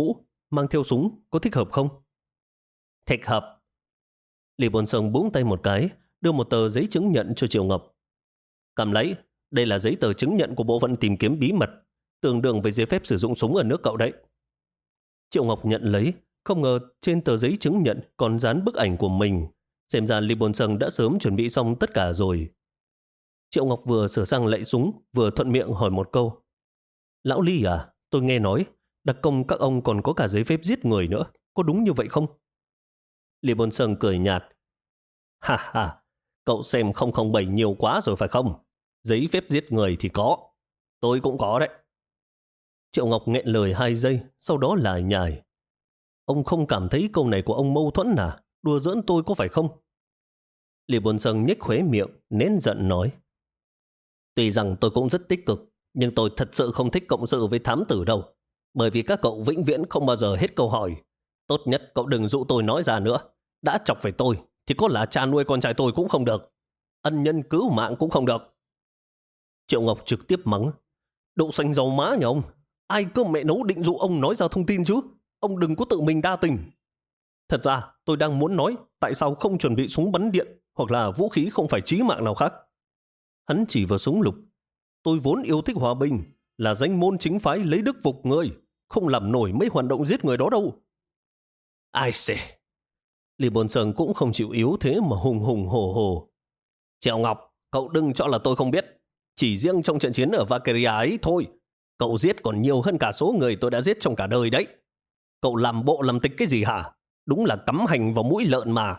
mang theo súng có thích hợp không? Thích hợp. Lý Bồn Sơn búng tay một cái, đưa một tờ giấy chứng nhận cho Triệu Ngọc. Cầm lấy, đây là giấy tờ chứng nhận của bộ phận tìm kiếm bí mật, tương đương với giấy phép sử dụng súng ở nước cậu đấy. Triệu Ngọc nhận lấy, không ngờ trên tờ giấy chứng nhận còn dán bức ảnh của mình. Xem ra Lý Bồn Sơn đã sớm chuẩn bị xong tất cả rồi. Triệu Ngọc vừa sửa sang lại súng, vừa thuận miệng hỏi một câu. Lão Lý à, tôi nghe nói, đặc công các ông còn có cả giấy phép giết người nữa, có đúng như vậy không? Lý Bồn Sơn cười nhạt. Ha ha, cậu xem không không bảy nhiều quá rồi phải không? Giấy phép giết người thì có, tôi cũng có đấy. Triệu Ngọc nghẹn lời hai giây, sau đó lại nhải. Ông không cảm thấy câu này của ông mâu thuẫn à? Đùa giỡn tôi có phải không? Lý Bồn Sơn nhếch khóe miệng, nén giận nói. Tuy rằng tôi cũng rất tích cực, nhưng tôi thật sự không thích cộng sự với thám tử đâu. Bởi vì các cậu vĩnh viễn không bao giờ hết câu hỏi. Tốt nhất cậu đừng dụ tôi nói ra nữa. Đã chọc phải tôi, thì có là cha nuôi con trai tôi cũng không được. Ân nhân cứu mạng cũng không được. Triệu Ngọc trực tiếp mắng. Đậu xanh dầu má nhà ông. Ai cơ mẹ nấu định dụ ông nói ra thông tin chứ? Ông đừng có tự mình đa tình. Thật ra tôi đang muốn nói tại sao không chuẩn bị súng bắn điện hoặc là vũ khí không phải chí mạng nào khác. Hắn chỉ vào súng lục. Tôi vốn yêu thích hòa bình, là danh môn chính phái lấy đức phục người, không làm nổi mấy hoạt động giết người đó đâu. Ai xề. Lý Bồn Sơn cũng không chịu yếu thế mà hùng hùng hổ hổ. Triệu Ngọc, cậu đừng cho là tôi không biết. Chỉ riêng trong trận chiến ở Valkyria ấy thôi, cậu giết còn nhiều hơn cả số người tôi đã giết trong cả đời đấy. Cậu làm bộ làm tịch cái gì hả? Đúng là cắm hành vào mũi lợn mà.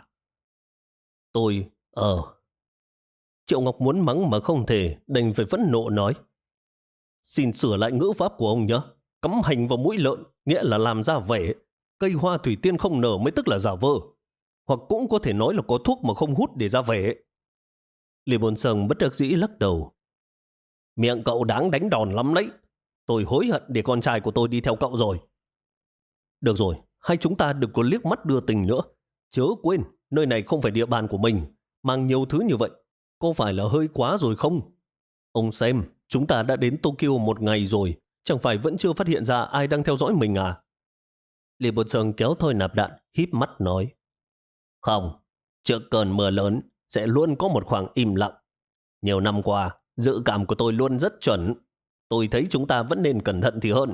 Tôi, ờ... Triệu Ngọc muốn mắng mà không thể, đành phải phẫn nộ nói. Xin sửa lại ngữ pháp của ông nhé. Cắm hành vào mũi lợn, nghĩa là làm ra vẻ. Cây hoa thủy tiên không nở mới tức là giả vờ. Hoặc cũng có thể nói là có thuốc mà không hút để ra vẻ. Lý Bồn Sơn bất đắc dĩ lắc đầu. Miệng cậu đáng đánh đòn lắm đấy. Tôi hối hận để con trai của tôi đi theo cậu rồi. Được rồi, hai chúng ta đừng có liếc mắt đưa tình nữa. Chớ quên, nơi này không phải địa bàn của mình. Mang nhiều thứ như vậy, có phải là hơi quá rồi không? Ông xem, chúng ta đã đến Tokyo một ngày rồi, chẳng phải vẫn chưa phát hiện ra ai đang theo dõi mình à? Lý Bồn Sơn kéo Thôi Nạp Đạn, híp mắt nói. Không, trước cơn mưa lớn sẽ luôn có một khoảng im lặng. Nhiều năm qua, dự cảm của tôi luôn rất chuẩn. Tôi thấy chúng ta vẫn nên cẩn thận thì hơn.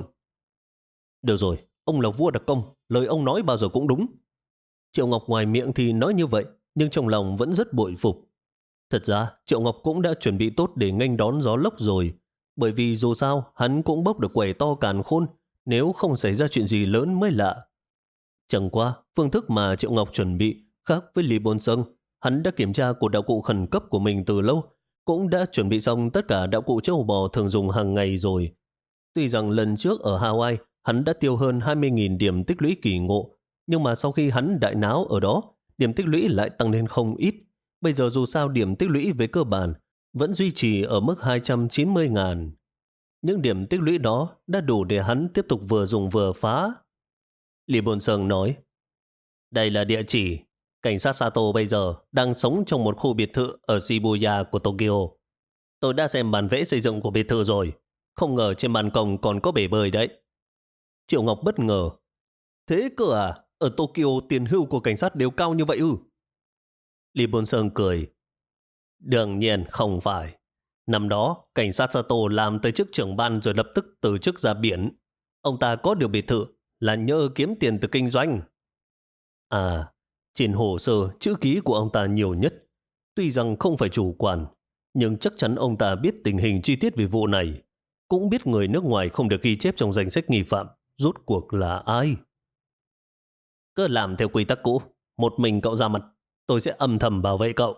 Được rồi, ông là vua đặc công, lời ông nói bao giờ cũng đúng. Triệu Ngọc ngoài miệng thì nói như vậy, nhưng trong lòng vẫn rất bội phục. Thật ra, Triệu Ngọc cũng đã chuẩn bị tốt để nghênh đón gió lốc rồi. Bởi vì dù sao, hắn cũng bốc được quẻ to càn khôn, nếu không xảy ra chuyện gì lớn mới lạ. Chẳng qua, phương thức mà Triệu Ngọc chuẩn bị khác với Lý Bồn Sơn. Hắn đã kiểm tra của đạo cụ khẩn cấp của mình từ lâu, cũng đã chuẩn bị xong tất cả đạo cụ châu bò thường dùng hàng ngày rồi. Tuy rằng lần trước ở Hawaii, hắn đã tiêu hơn hai mươi nghìn điểm tích lũy kỳ ngộ, nhưng mà sau khi hắn đại náo ở đó, điểm tích lũy lại tăng lên không ít. Bây giờ dù sao điểm tích lũy về cơ bản vẫn duy trì ở mức hai trăm chín mươi ngàn. Những điểm tích lũy đó đã đủ để hắn tiếp tục vừa dùng vừa phá. Lý Bồn Sơn nói, đây là địa chỉ. Cảnh sát Sato bây giờ đang sống trong một khu biệt thự ở Shibuya của Tokyo. Tôi đã xem bản vẽ xây dựng của biệt thự rồi. Không ngờ trên ban công còn có bể bơi đấy. Triệu Ngọc bất ngờ. Thế cơ à? Ở Tokyo tiền hưu của cảnh sát đều cao như vậy ư? Lý Bồn Sơn cười. Đương nhiên không phải. Năm đó, cảnh sát Sato làm tới chức trưởng ban rồi lập tức từ chức ra biển. Ông ta có được biệt thự là nhờ kiếm tiền từ kinh doanh. À, trên hồ sơ chữ ký của ông ta nhiều nhất. Tuy rằng không phải chủ quản, nhưng chắc chắn ông ta biết tình hình chi tiết về vụ này. Cũng biết người nước ngoài không được ghi chép trong danh sách nghi phạm. Rốt cuộc là ai? Cứ làm theo quy tắc cũ. Một mình cậu ra mặt, tôi sẽ âm thầm bảo vệ cậu.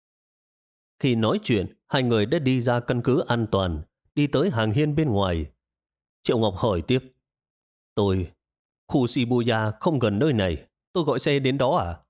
Khi nói chuyện, hai người đã đi ra căn cứ an toàn, đi tới hàng hiên bên ngoài. Triệu Ngọc hỏi tiếp. Tôi, khu Shibuya không gần nơi này, tôi gọi xe đến đó à?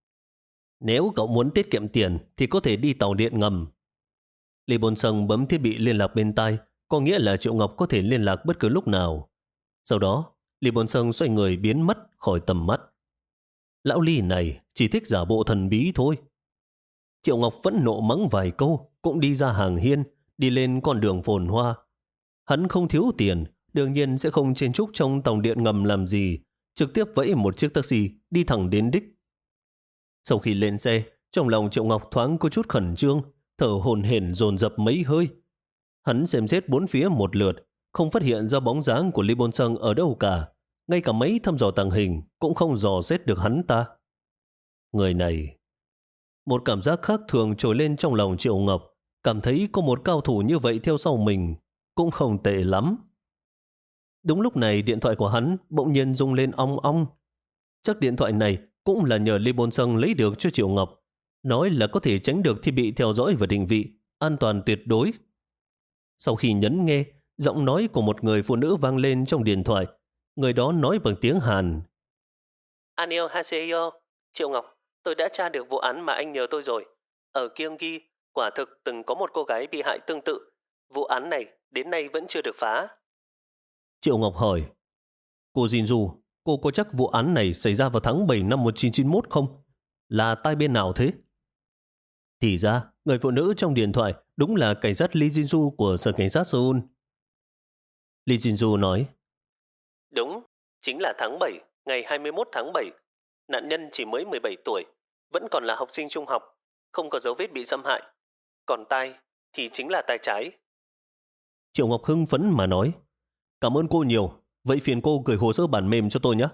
Nếu cậu muốn tiết kiệm tiền thì có thể đi tàu điện ngầm. Lý Bồn Sơn bấm thiết bị liên lạc bên tai, có nghĩa là Triệu Ngọc có thể liên lạc bất cứ lúc nào. Sau đó, Lý Bồn Sơn xoay người biến mất khỏi tầm mắt. Lão Lý này chỉ thích giả bộ thần bí thôi. Triệu Ngọc vẫn nộ mắng vài câu, cũng đi ra hàng hiên, đi lên con đường phồn hoa. Hắn không thiếu tiền, đương nhiên sẽ không chen chúc trong tàu điện ngầm làm gì, trực tiếp vẫy một chiếc taxi đi thẳng đến đích. Sau khi lên xe, trong lòng Triệu Ngọc thoáng có chút khẩn trương, thở hổn hển dồn dập mấy hơi. Hắn xem xét bốn phía một lượt, không phát hiện ra bóng dáng của Lý Bôn Sâng ở đâu cả. Ngay cả mấy thăm dò tàng hình cũng không dò xét được hắn ta. Người này... Một cảm giác khác thường trồi lên trong lòng Triệu Ngọc, cảm thấy có một cao thủ như vậy theo sau mình cũng không tệ lắm. Đúng lúc này điện thoại của hắn bỗng nhiên rung lên ong ong. Chắc điện thoại này cũng là nhờ Lý Bôn Sâng lấy được cho Triệu Ngọc, nói là có thể tránh được thiết bị theo dõi và định vị, an toàn tuyệt đối. Sau khi nhấn nghe, giọng nói của một người phụ nữ vang lên trong điện thoại. Người đó nói bằng tiếng Hàn. Annyeonghaseyo, Triệu Ngọc, tôi đã tra được vụ án mà anh nhờ tôi rồi. Ở Gyeonggi, quả thực từng có một cô gái bị hại tương tự. Vụ án này đến nay vẫn chưa được phá. Triệu Ngọc hỏi, cô Jinju, cô có chắc vụ án này xảy ra vào tháng bảy năm một nghìn chín trăm chín mươi mốt không? Là tai bên nào thế? Thì ra, người phụ nữ trong điện thoại đúng là cảnh sát Lee Jinju của Sở Cảnh sát Seoul. Lee Jinju nói, đúng, chính là tháng bảy, ngày hai mươi mốt tháng bảy. Nạn nhân chỉ mới mười bảy tuổi, vẫn còn là học sinh trung học, không có dấu vết bị xâm hại. Còn tai thì chính là tai trái. Triệu Ngọc hưng phấn mà nói, cảm ơn cô nhiều, vậy phiền cô gửi hồ sơ bản mềm cho tôi nhé.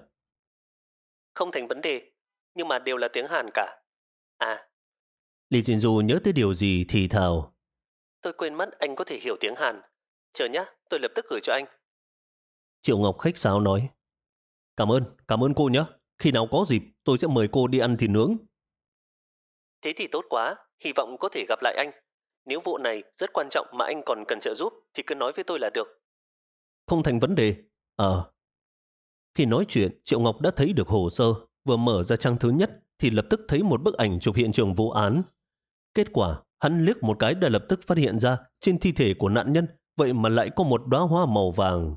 Không thành vấn đề, nhưng mà đều là tiếng Hàn cả. À, Lee Jinju nhớ tới điều gì thì thào, tôi quên mất anh có thể hiểu tiếng Hàn. Chờ nhé, tôi lập tức gửi cho anh. Triệu Ngọc khách sáo nói, cảm ơn, cảm ơn cô nhé. Khi nào có dịp, tôi sẽ mời cô đi ăn thịt nướng. Thế thì tốt quá, hy vọng có thể gặp lại anh. Nếu vụ này rất quan trọng mà anh còn cần trợ giúp thì cứ nói với tôi là được. Không thành vấn đề. Ờ. Khi nói chuyện, Triệu Ngọc đã thấy được hồ sơ. Vừa mở ra trang thứ nhất thì lập tức thấy một bức ảnh chụp hiện trường vụ án. Kết quả, hắn liếc một cái đã lập tức phát hiện ra trên thi thể của nạn nhân vậy mà lại có một đóa hoa màu vàng.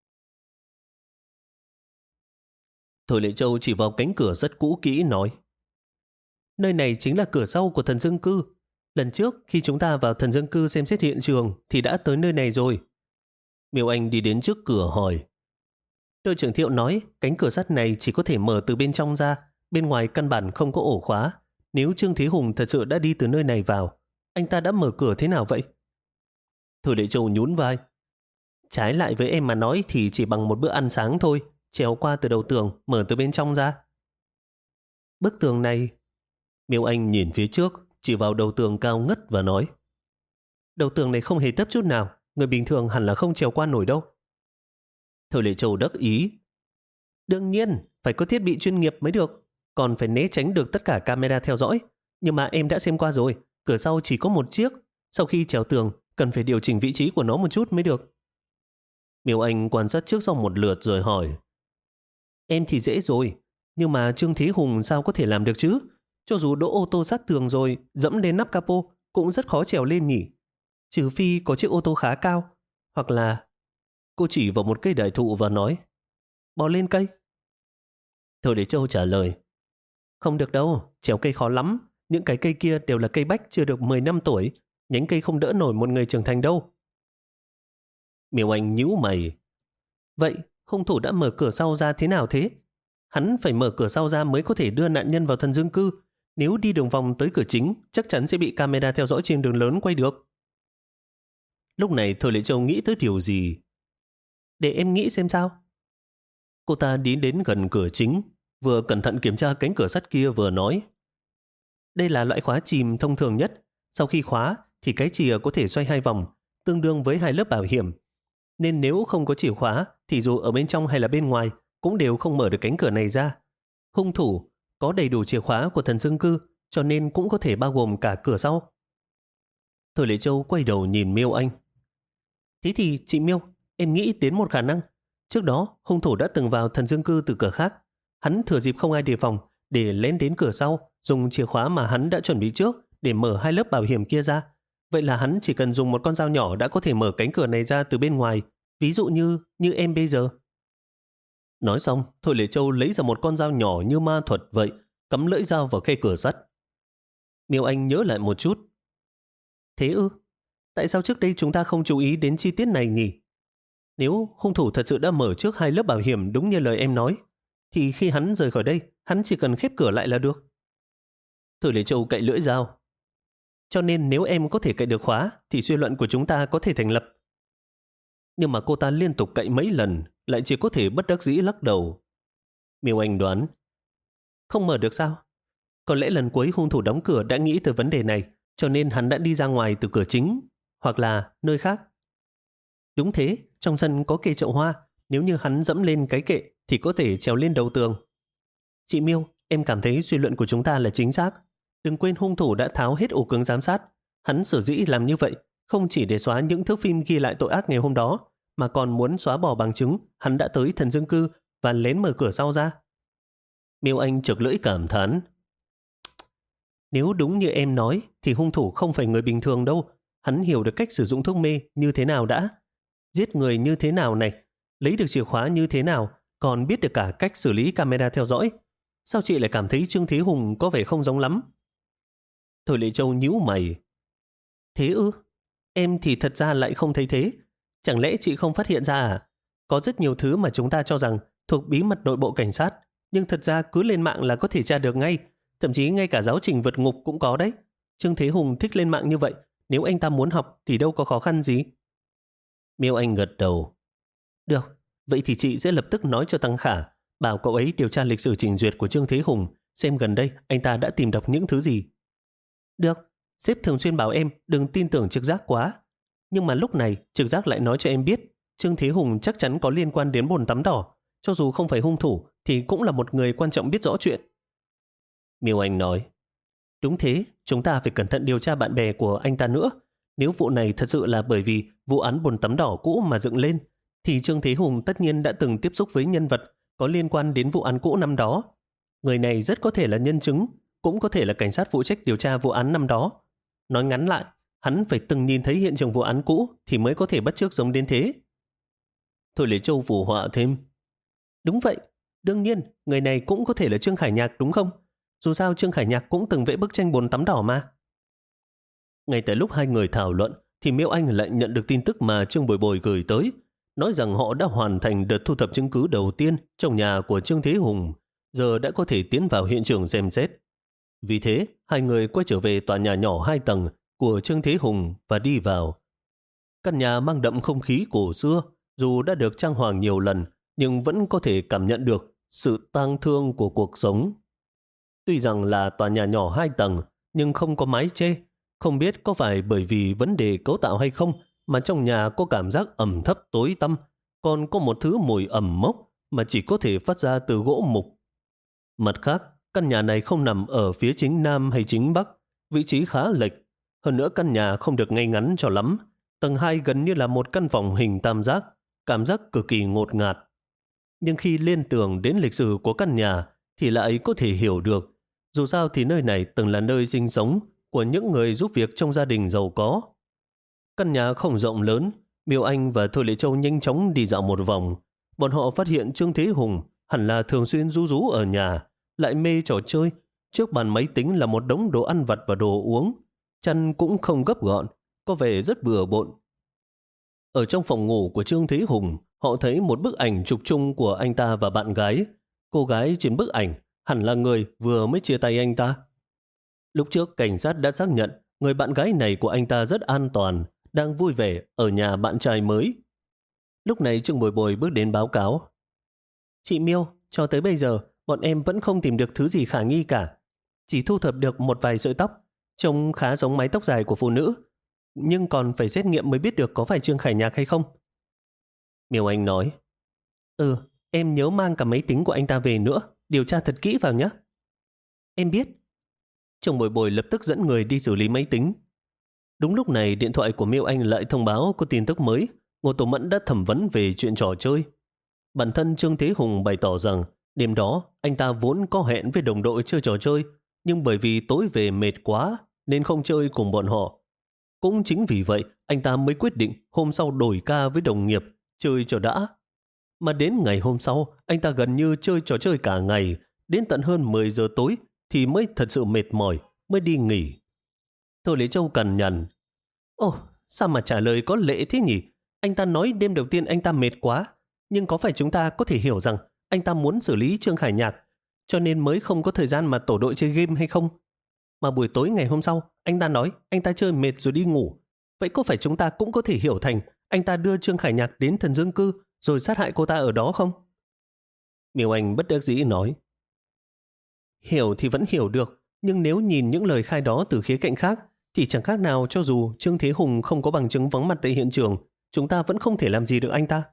Thôi Lệ Châu chỉ vào cánh cửa rất cũ kỹ nói, nơi này chính là cửa sau của thần dân cư. Lần trước khi chúng ta vào thần dân cư xem xét hiện trường thì đã tới nơi này rồi. Miêu Anh đi đến trước cửa hỏi, đội trưởng Thiệu nói cánh cửa sắt này chỉ có thể mở từ bên trong ra, bên ngoài căn bản không có ổ khóa. Nếu Trương Thế Hùng thật sự đã đi từ nơi này vào, anh ta đã mở cửa thế nào vậy? Thôi Lệ Châu nhún vai, trái lại với em mà nói thì chỉ bằng một bữa ăn sáng thôi, trèo qua từ đầu tường, mở từ bên trong ra. Bức tường này... Miêu Anh nhìn phía trước, chỉ vào đầu tường cao ngất và nói, đầu tường này không hề thấp chút nào, người bình thường hẳn là không trèo qua nổi đâu. Thôi Lệ Châu đắc ý, đương nhiên, phải có thiết bị chuyên nghiệp mới được, còn phải né tránh được tất cả camera theo dõi. Nhưng mà em đã xem qua rồi, cửa sau chỉ có một chiếc, sau khi trèo tường, cần phải điều chỉnh vị trí của nó một chút mới được. Miêu Anh quan sát trước sau một lượt rồi hỏi, em thì dễ rồi, nhưng mà Trương Thế Hùng sao có thể làm được chứ? Cho dù đỗ ô tô sát tường rồi, dẫm lên nắp capo, cũng rất khó trèo lên nhỉ. Trừ phi có chiếc ô tô khá cao, hoặc là... Cô chỉ vào một cây đại thụ và nói, bò lên cây. Thôi để Châu trả lời, không được đâu, trèo cây khó lắm. Những cái cây kia đều là cây bách chưa được mười năm tuổi, nhánh cây không đỡ nổi một người trưởng thành đâu. Miêu Anh nhíu mày, vậy hung thủ đã mở cửa sau ra thế nào thế? Hắn phải mở cửa sau ra mới có thể đưa nạn nhân vào thần dương cư. Nếu đi đường vòng tới cửa chính, chắc chắn sẽ bị camera theo dõi trên đường lớn quay được. Lúc này Thôi Lệ Châu nghĩ tới điều gì? Để em nghĩ xem sao. Cô ta đi đến gần cửa chính, vừa cẩn thận kiểm tra cánh cửa sắt kia vừa nói, đây là loại khóa chìm thông thường nhất. Sau khi khóa thì cái chìa có thể xoay hai vòng, tương đương với hai lớp bảo hiểm. Nên nếu không có chìa khóa thì dù ở bên trong hay là bên ngoài cũng đều không mở được cánh cửa này ra. Hung thủ có đầy đủ chìa khóa của thần dương cư, cho nên cũng có thể bao gồm cả cửa sau. Thôi Lệ Châu quay đầu nhìn Miêu Anh. Thế thì chị Miêu, em nghĩ đến một khả năng. Trước đó hung thủ đã từng vào thần dương cư từ cửa khác. Hắn thừa dịp không ai đề phòng để lén đến cửa sau, dùng chìa khóa mà hắn đã chuẩn bị trước để mở hai lớp bảo hiểm kia ra. Vậy là hắn chỉ cần dùng một con dao nhỏ đã có thể mở cánh cửa này ra từ bên ngoài. Ví dụ như như em bây giờ. Nói xong, Thôi Lệ Châu lấy ra một con dao nhỏ như ma thuật vậy, cắm lưỡi dao vào khe cửa sắt. Miêu Anh nhớ lại một chút. Thế ư? Tại sao trước đây chúng ta không chú ý đến chi tiết này nhỉ? Nếu hung thủ thật sự đã mở trước hai lớp bảo hiểm đúng như lời em nói, thì khi hắn rời khỏi đây, hắn chỉ cần khép cửa lại là được. Thôi Lệ Châu cạy lưỡi dao. Cho nên nếu em có thể cạy được khóa, thì suy luận của chúng ta có thể thành lập. Nhưng mà cô ta liên tục cạy mấy lần, lại chỉ có thể bất đắc dĩ lắc đầu. Miêu Anh đoán. Không mở được sao? Có lẽ lần cuối hung thủ đóng cửa đã nghĩ tới vấn đề này, cho nên hắn đã đi ra ngoài từ cửa chính, hoặc là nơi khác. Đúng thế, trong sân có kệ chậu hoa, nếu như hắn dẫm lên cái kệ thì có thể trèo lên đầu tường. Chị Miêu, em cảm thấy suy luận của chúng ta là chính xác. Đừng quên hung thủ đã tháo hết ổ cứng giám sát. Hắn sở dĩ làm như vậy không chỉ để xóa những thước phim ghi lại tội ác ngày hôm đó, mà còn muốn xóa bỏ bằng chứng hắn đã tới thần dương cư và lén mở cửa sau ra. Miêu Anh chực lưỡi cảm thán. Nếu đúng như em nói thì hung thủ không phải người bình thường đâu. Hắn hiểu được cách sử dụng thuốc mê như thế nào đã, giết người như thế nào này, lấy được chìa khóa như thế nào, còn biết được cả cách xử lý camera theo dõi. Sao chị lại cảm thấy Trương Thế Hùng có vẻ không giống lắm? Thôi Lệ Châu nhíu mày. Thế ư? Em thì thật ra lại không thấy thế. Chẳng lẽ chị không phát hiện ra à? Có rất nhiều thứ mà chúng ta cho rằng thuộc bí mật nội bộ cảnh sát, nhưng thật ra cứ lên mạng là có thể tra được ngay. Thậm chí ngay cả giáo trình vượt ngục cũng có đấy. Trương Thế Hùng thích lên mạng như vậy, nếu anh ta muốn học thì đâu có khó khăn gì. Miêu Anh gật đầu. Được, vậy thì chị sẽ lập tức nói cho Tăng Khả, bảo cậu ấy điều tra lịch sử trình duyệt của Trương Thế Hùng, xem gần đây anh ta đã tìm đọc những thứ gì. Được, sếp thường xuyên bảo em đừng tin tưởng trực giác quá. Nhưng mà lúc này trực giác lại nói cho em biết Trương Thế Hùng chắc chắn có liên quan đến bồn tắm đỏ. Cho dù không phải hung thủ thì cũng là một người quan trọng biết rõ chuyện. Miêu Anh nói. Đúng thế, chúng ta phải cẩn thận điều tra bạn bè của anh ta nữa. Nếu vụ này thật sự là bởi vì vụ án bồn tắm đỏ cũ mà dựng lên, thì Trương Thế Hùng tất nhiên đã từng tiếp xúc với nhân vật có liên quan đến vụ án cũ năm đó. Người này rất có thể là nhân chứng, cũng có thể là cảnh sát phụ trách điều tra vụ án năm đó. Nói ngắn lại, hắn phải từng nhìn thấy hiện trường vụ án cũ thì mới có thể bắt chước giống đến thế. Thôi Lệ Châu phù họa thêm. Đúng vậy, đương nhiên người này cũng có thể là Trương Khải Nhạc đúng không? Dù sao Trương Khải Nhạc cũng từng vẽ bức tranh bồn tắm đỏ mà. Ngay tại lúc hai người thảo luận thì Miêu Anh lại nhận được tin tức mà Trương Bồi Bồi gửi tới, nói rằng họ đã hoàn thành đợt thu thập chứng cứ đầu tiên trong nhà của Trương Thế Hùng, giờ đã có thể tiến vào hiện trường xem xét. Vì thế, hai người quay trở về tòa nhà nhỏ hai tầng của Trương Thế Hùng và đi vào. Căn nhà mang đậm không khí cổ xưa, dù đã được trang hoàng nhiều lần, nhưng vẫn có thể cảm nhận được sự tang thương của cuộc sống. Tuy rằng là tòa nhà nhỏ hai tầng, nhưng không có mái che. Không biết có phải bởi vì vấn đề cấu tạo hay không mà trong nhà có cảm giác ẩm thấp tối tăm, còn có một thứ mùi ẩm mốc mà chỉ có thể phát ra từ gỗ mục. Mặt khác, căn nhà này không nằm ở phía chính nam hay chính bắc, vị trí khá lệch. Hơn nữa căn nhà không được ngay ngắn cho lắm. Tầng hai gần như là một căn phòng hình tam giác, cảm giác cực kỳ ngột ngạt. Nhưng khi liên tưởng đến lịch sử của căn nhà thì lại có thể hiểu được. Dù sao thì nơi này từng là nơi sinh sống của những người giúp việc trong gia đình giàu có. Căn nhà không rộng lớn, Miêu Anh và Thôi Lệ Châu nhanh chóng đi dạo một vòng. Bọn họ phát hiện Trương Thế Hùng hẳn là thường xuyên rú rú ở nhà, lại mê trò chơi. Trước bàn máy tính là một đống đồ ăn vặt và đồ uống. Chăn cũng không gấp gọn, có vẻ rất bừa bộn. Ở trong phòng ngủ của Trương Thế Hùng, họ thấy một bức ảnh chụp chung của anh ta và bạn gái. Cô gái trên bức ảnh hẳn là người vừa mới chia tay anh ta. Lúc trước cảnh sát đã xác nhận người bạn gái này của anh ta rất an toàn, đang vui vẻ ở nhà bạn trai mới. Lúc này Trương Bồi Bồi bước đến báo cáo. Chị Miêu, cho tới bây giờ bọn em vẫn không tìm được thứ gì khả nghi cả. Chỉ thu thập được một vài sợi tóc, trông khá giống mái tóc dài của phụ nữ. Nhưng còn phải xét nghiệm mới biết được có phải Trương Khải Nhạc hay không. Miêu Anh nói. Ừ, em nhớ mang cả máy tính của anh ta về nữa, điều tra thật kỹ vào nhé. Em biết. Trương Bồi Bồi lập tức dẫn người đi xử lý máy tính. Đúng lúc này điện thoại của Miêu Anh lại thông báo có tin tức mới. Ngô Tổ Mẫn đã thẩm vấn về chuyện trò chơi. Bản thân Trương Thế Hùng bày tỏ rằng đêm đó anh ta vốn có hẹn với đồng đội chơi trò chơi, nhưng bởi vì tối về mệt quá nên không chơi cùng bọn họ. Cũng chính vì vậy anh ta mới quyết định hôm sau đổi ca với đồng nghiệp chơi cho đã. Mà đến ngày hôm sau anh ta gần như chơi trò chơi cả ngày, đến tận hơn mười giờ tối thì mới thật sự mệt mỏi mới đi nghỉ. Thôi Lệ Châu cằn nhằn. Ồ, sao mà trả lời có lệ thế nhỉ? Anh ta nói đêm đầu tiên anh ta mệt quá, nhưng có phải chúng ta có thể hiểu rằng anh ta muốn xử lý Trương Khải Nhạc, cho nên mới không có thời gian mà tổ đội chơi game hay không? Mà buổi tối ngày hôm sau, anh ta nói anh ta chơi mệt rồi đi ngủ. Vậy có phải chúng ta cũng có thể hiểu thành anh ta đưa Trương Khải Nhạc đến thần dương cư rồi sát hại cô ta ở đó không? Miêu Anh bất đắc dĩ nói. Hiểu thì vẫn hiểu được, nhưng nếu nhìn những lời khai đó từ khía cạnh khác, thì chẳng khác nào cho dù Trương Thế Hùng không có bằng chứng vắng mặt tại hiện trường, chúng ta vẫn không thể làm gì được anh ta.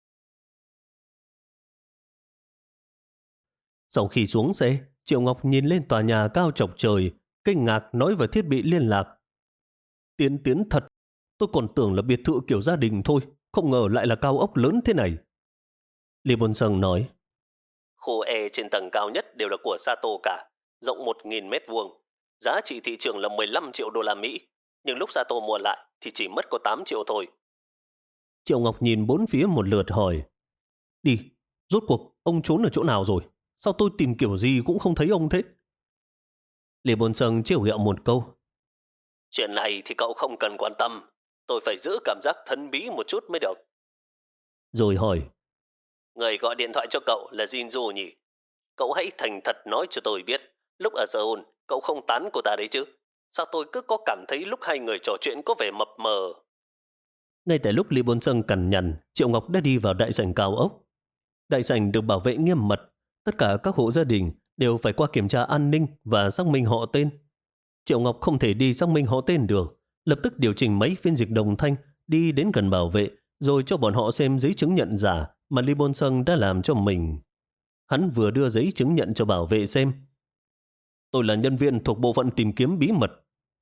Sau khi xuống xe, Triệu Ngọc nhìn lên tòa nhà cao chọc trời, kinh ngạc nói vào thiết bị liên lạc. Tiến tiến thật, tôi còn tưởng là biệt thự kiểu gia đình thôi, không ngờ lại là cao ốc lớn thế này. Lê Bôn Sâng nói. Khu E trên tầng cao nhất đều là của Sato cả, rộng một nghìn mét vuông. Giá trị thị trường là mười lăm triệu đô la Mỹ, nhưng lúc Sato mua lại thì chỉ mất có tám triệu thôi. Triệu Ngọc nhìn bốn phía một lượt hỏi. Đi, rốt cuộc ông trốn ở chỗ nào rồi? Sao tôi tìm kiểu gì cũng không thấy ông thế? Lê Bôn Sâng trêu ghẹo một câu. Chuyện này thì cậu không cần quan tâm, tôi phải giữ cảm giác thân bí một chút mới được. Rồi hỏi. Người gọi điện thoại cho cậu là Jinju nhỉ? Cậu hãy thành thật nói cho tôi biết, lúc ở Seoul cậu không tán cô ta đấy chứ? Sao tôi cứ có cảm thấy lúc hai người trò chuyện có vẻ mập mờ? Ngay tại lúc Lý Bôn Sâng cằn nhằn, Triệu Ngọc đã đi vào đại sảnh cao ốc. Đại sảnh được bảo vệ nghiêm mật, tất cả các hộ gia đình đều phải qua kiểm tra an ninh và xác minh họ tên. Triệu Ngọc không thể đi xác minh họ tên được, lập tức điều chỉnh mấy phiên dịch đồng thanh đi đến gần bảo vệ, rồi cho bọn họ xem giấy chứng nhận giả mà Lý Bôn Sâng đã làm cho mình. Hắn vừa đưa giấy chứng nhận cho bảo vệ xem. Tôi là nhân viên thuộc bộ phận tìm kiếm bí mật.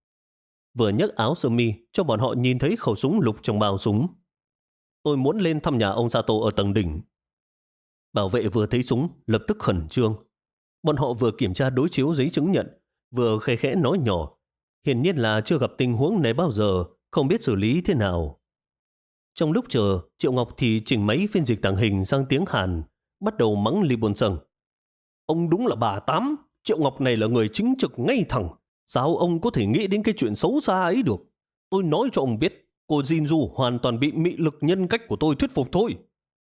Vừa nhấc áo sơ mi cho bọn họ nhìn thấy khẩu súng lục trong bao súng. Tôi muốn lên thăm nhà ông Sato ở tầng đỉnh. Bảo vệ vừa thấy súng lập tức khẩn trương. Bọn họ vừa kiểm tra đối chiếu giấy chứng nhận, vừa khẽ khẽ nói nhỏ. Hiển nhiên là chưa gặp tình huống này bao giờ, không biết xử lý thế nào. Trong lúc chờ, Triệu Ngọc thì chỉnh mấy phiên dịch tàng hình sang tiếng Hàn, bắt đầu mắng Lý Bôn Sâng. Ông đúng là bà Tám, Triệu Ngọc này là người chính trực ngay thẳng. Sao ông có thể nghĩ đến cái chuyện xấu xa ấy được? Tôi nói cho ông biết, cô Jinju hoàn toàn bị mị lực nhân cách của tôi thuyết phục thôi.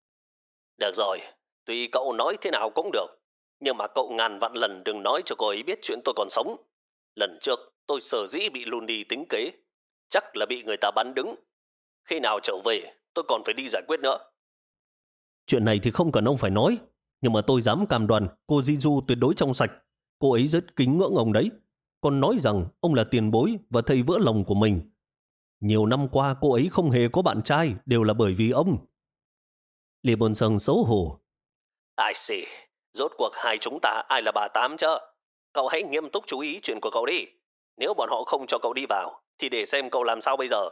Được rồi, tuy cậu nói thế nào cũng được, nhưng mà cậu ngàn vạn lần đừng nói cho cô ấy biết chuyện tôi còn sống. Lần trước tôi sở dĩ bị Lundi tính kế, chắc là bị người ta bắn đứng. Khi nào trở về, tôi còn phải đi giải quyết nữa. Chuyện này thì không cần ông phải nói, nhưng mà tôi dám cam đoan cô Jinju tuyệt đối trong sạch. Cô ấy rất kính ngưỡng ông đấy, còn nói rằng ông là tiền bối và thầy vỡ lòng của mình. Nhiều năm qua cô ấy không hề có bạn trai, đều là bởi vì ông. Lê Bôn Sâng xấu hổ. Ai xì, rốt cuộc hai chúng ta ai là bà Tám chứ? Cậu hãy nghiêm túc chú ý chuyện của cậu đi. Nếu bọn họ không cho cậu đi vào, thì để xem cậu làm sao bây giờ.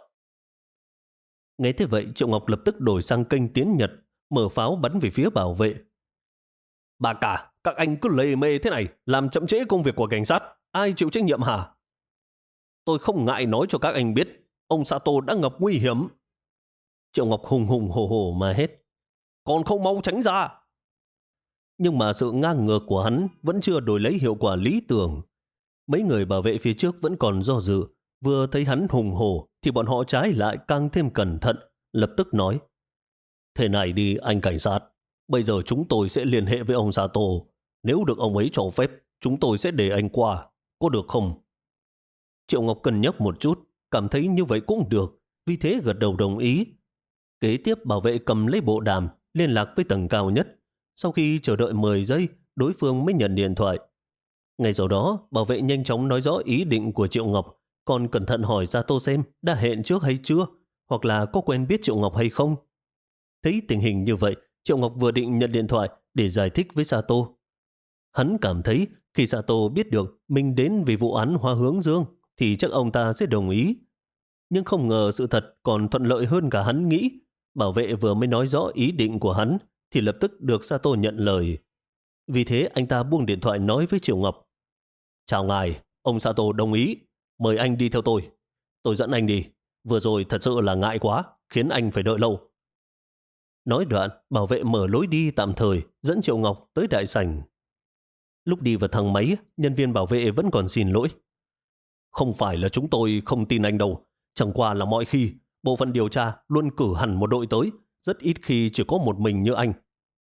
Nghe thế vậy, Triệu Ngọc lập tức đổi sang kênh Tiến Nhật, mở pháo bắn về phía bảo vệ. Bà cả, các anh cứ lề mề thế này, làm chậm trễ công việc của cảnh sát. Ai chịu trách nhiệm hả? Tôi không ngại nói cho các anh biết, ông Sato đã gặp nguy hiểm. Triệu Ngọc hùng hùng hổ hổ mà hét. Còn không mau tránh ra. Nhưng mà sự ngang ngược của hắn vẫn chưa đổi lấy hiệu quả lý tưởng. Mấy người bảo vệ phía trước vẫn còn do dự. Vừa thấy hắn hùng hổ thì bọn họ trái lại càng thêm cẩn thận, lập tức nói. Thế này đi anh cảnh sát, bây giờ chúng tôi sẽ liên hệ với ông Sato. Nếu được ông ấy cho phép, chúng tôi sẽ để anh qua. Có được không? Triệu Ngọc cân nhắc một chút, cảm thấy như vậy cũng được, vì thế gật đầu đồng ý. Kế tiếp bảo vệ cầm lấy bộ đàm, liên lạc với tầng cao nhất. Sau khi chờ đợi mười giây, đối phương mới nhận điện thoại. Ngay sau đó, bảo vệ nhanh chóng nói rõ ý định của Triệu Ngọc, còn cẩn thận hỏi Sato xem đã hẹn trước hay chưa, hoặc là có quen biết Triệu Ngọc hay không. Thấy tình hình như vậy, Triệu Ngọc vừa định nhận điện thoại để giải thích với Sato. Hắn cảm thấy khi Sato biết được mình đến vì vụ án Hoa Hướng Dương thì chắc ông ta sẽ đồng ý. Nhưng không ngờ sự thật còn thuận lợi hơn cả hắn nghĩ. Bảo vệ vừa mới nói rõ ý định của hắn thì lập tức được Sato nhận lời. Vì thế anh ta buông điện thoại nói với Triệu Ngọc. Chào ngài, ông Sato đồng ý. Mời anh đi theo tôi. Tôi dẫn anh đi. Vừa rồi thật sự là ngại quá, khiến anh phải đợi lâu. Nói đoạn, bảo vệ mở lối đi tạm thời, dẫn Triệu Ngọc tới đại sảnh. Lúc đi vào thang máy, nhân viên bảo vệ vẫn còn xin lỗi. Không phải là chúng tôi không tin anh đâu. Chẳng qua là mọi khi, bộ phận điều tra luôn cử hẳn một đội tới, rất ít khi chỉ có một mình như anh.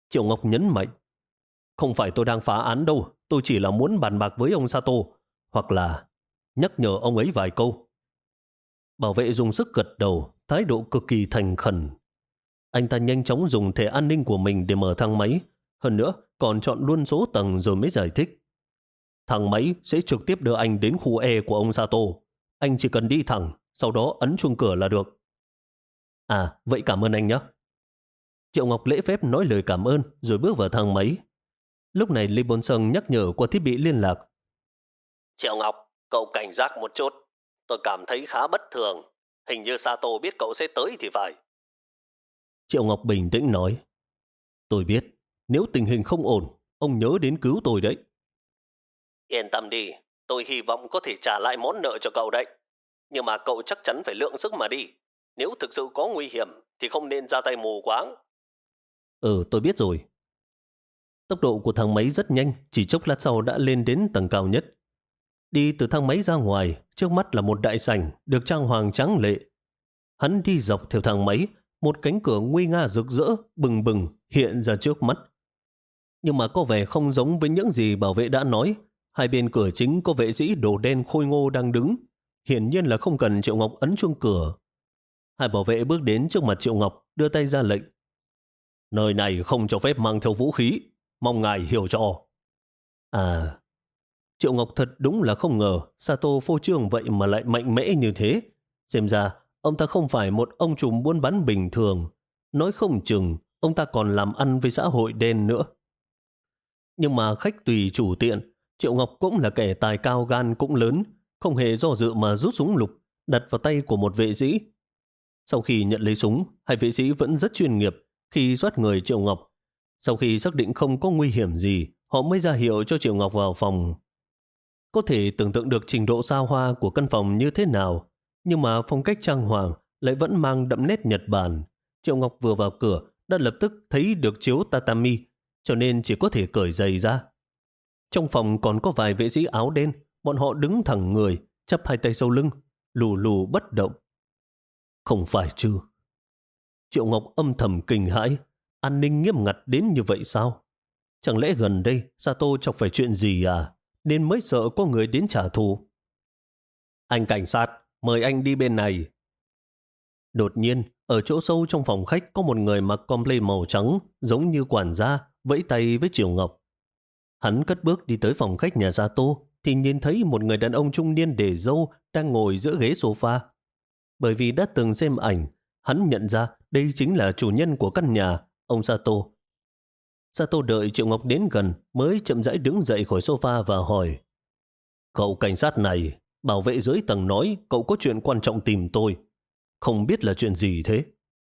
Triệu Ngọc nhấn mạnh. Không phải tôi đang phá án đâu, tôi chỉ là muốn bàn bạc với ông Sato, hoặc là nhắc nhở ông ấy vài câu. Bảo vệ dùng sức gật đầu, thái độ cực kỳ thành khẩn. Anh ta nhanh chóng dùng thẻ an ninh của mình để mở thang máy, hơn nữa còn chọn luôn số tầng rồi mới giải thích. Thang máy sẽ trực tiếp đưa anh đến khu E của ông Sato. Anh chỉ cần đi thẳng, sau đó ấn chuông cửa là được. À, vậy cảm ơn anh nhé. Triệu Ngọc lễ phép nói lời cảm ơn rồi bước vào thang máy. Lúc này Lee Bôn Sung nhắc nhở qua thiết bị liên lạc. Triệu Ngọc, cậu cảnh giác một chút. Tôi cảm thấy khá bất thường. Hình như Sato biết cậu sẽ tới thì phải. Triệu Ngọc bình tĩnh nói. Tôi biết, nếu tình hình không ổn, ông nhớ đến cứu tôi đấy. Yên tâm đi, tôi hy vọng có thể trả lại món nợ cho cậu đấy. Nhưng mà cậu chắc chắn phải lượng sức mà đi. Nếu thực sự có nguy hiểm thì không nên ra tay mù quáng. Ừ, tôi biết rồi. Tốc độ của thang máy rất nhanh, chỉ chốc lát sau đã lên đến tầng cao nhất. Đi từ thang máy ra ngoài, trước mắt là một đại sảnh được trang hoàng tráng lệ. Hắn đi dọc theo thang máy, một cánh cửa nguy nga rực rỡ, bừng bừng hiện ra trước mắt. Nhưng mà có vẻ không giống với những gì bảo vệ đã nói. Hai bên cửa chính có vệ sĩ đồ đen khôi ngô đang đứng. Hiển nhiên là không cần Triệu Ngọc ấn chuông cửa. Hai bảo vệ bước đến trước mặt Triệu Ngọc, đưa tay ra lệnh. Nơi này không cho phép mang theo vũ khí, mong ngài hiểu cho. À, Triệu Ngọc thật đúng là không ngờ Sato phô trương vậy mà lại mạnh mẽ như thế. Xem ra, ông ta không phải một ông trùm buôn bán bình thường. Nói không chừng, ông ta còn làm ăn với xã hội đen nữa. Nhưng mà khách tùy chủ tiện, Triệu Ngọc cũng là kẻ tài cao gan cũng lớn, không hề do dự mà rút súng lục, đặt vào tay của một vệ sĩ. Sau khi nhận lấy súng, hai vệ sĩ vẫn rất chuyên nghiệp khi soát người Triệu Ngọc. Sau khi xác định không có nguy hiểm gì, họ mới ra hiệu cho Triệu Ngọc vào phòng. Có thể tưởng tượng được trình độ xa hoa của căn phòng như thế nào, nhưng mà phong cách trang hoàng lại vẫn mang đậm nét Nhật Bản. Triệu Ngọc vừa vào cửa đã lập tức thấy được chiếu tatami, cho nên chỉ có thể cởi giày ra. Trong phòng còn có vài vệ sĩ áo đen, bọn họ đứng thẳng người, chắp hai tay sau lưng, lù lù bất động. Không phải chứ? Triệu Ngọc âm thầm kinh hãi, an ninh nghiêm ngặt đến như vậy sao? Chẳng lẽ gần đây Sato chọc phải chuyện gì à, nên mới sợ có người đến trả thù? Anh cảnh sát, mời anh đi bên này. Đột nhiên, ở chỗ sâu trong phòng khách có một người mặc comple màu trắng, giống như quản gia, vẫy tay với Triệu Ngọc. Hắn cất bước đi tới phòng khách nhà Sato, thì nhìn thấy một người đàn ông trung niên để râu đang ngồi giữa ghế sofa. Bởi vì đã từng xem ảnh, hắn nhận ra đây chính là chủ nhân của căn nhà, ông Sato. Sato đợi Triệu Ngọc đến gần mới chậm rãi đứng dậy khỏi sofa và hỏi. Cậu cảnh sát này, bảo vệ dưới tầng nói cậu có chuyện quan trọng tìm tôi. Không biết là chuyện gì thế?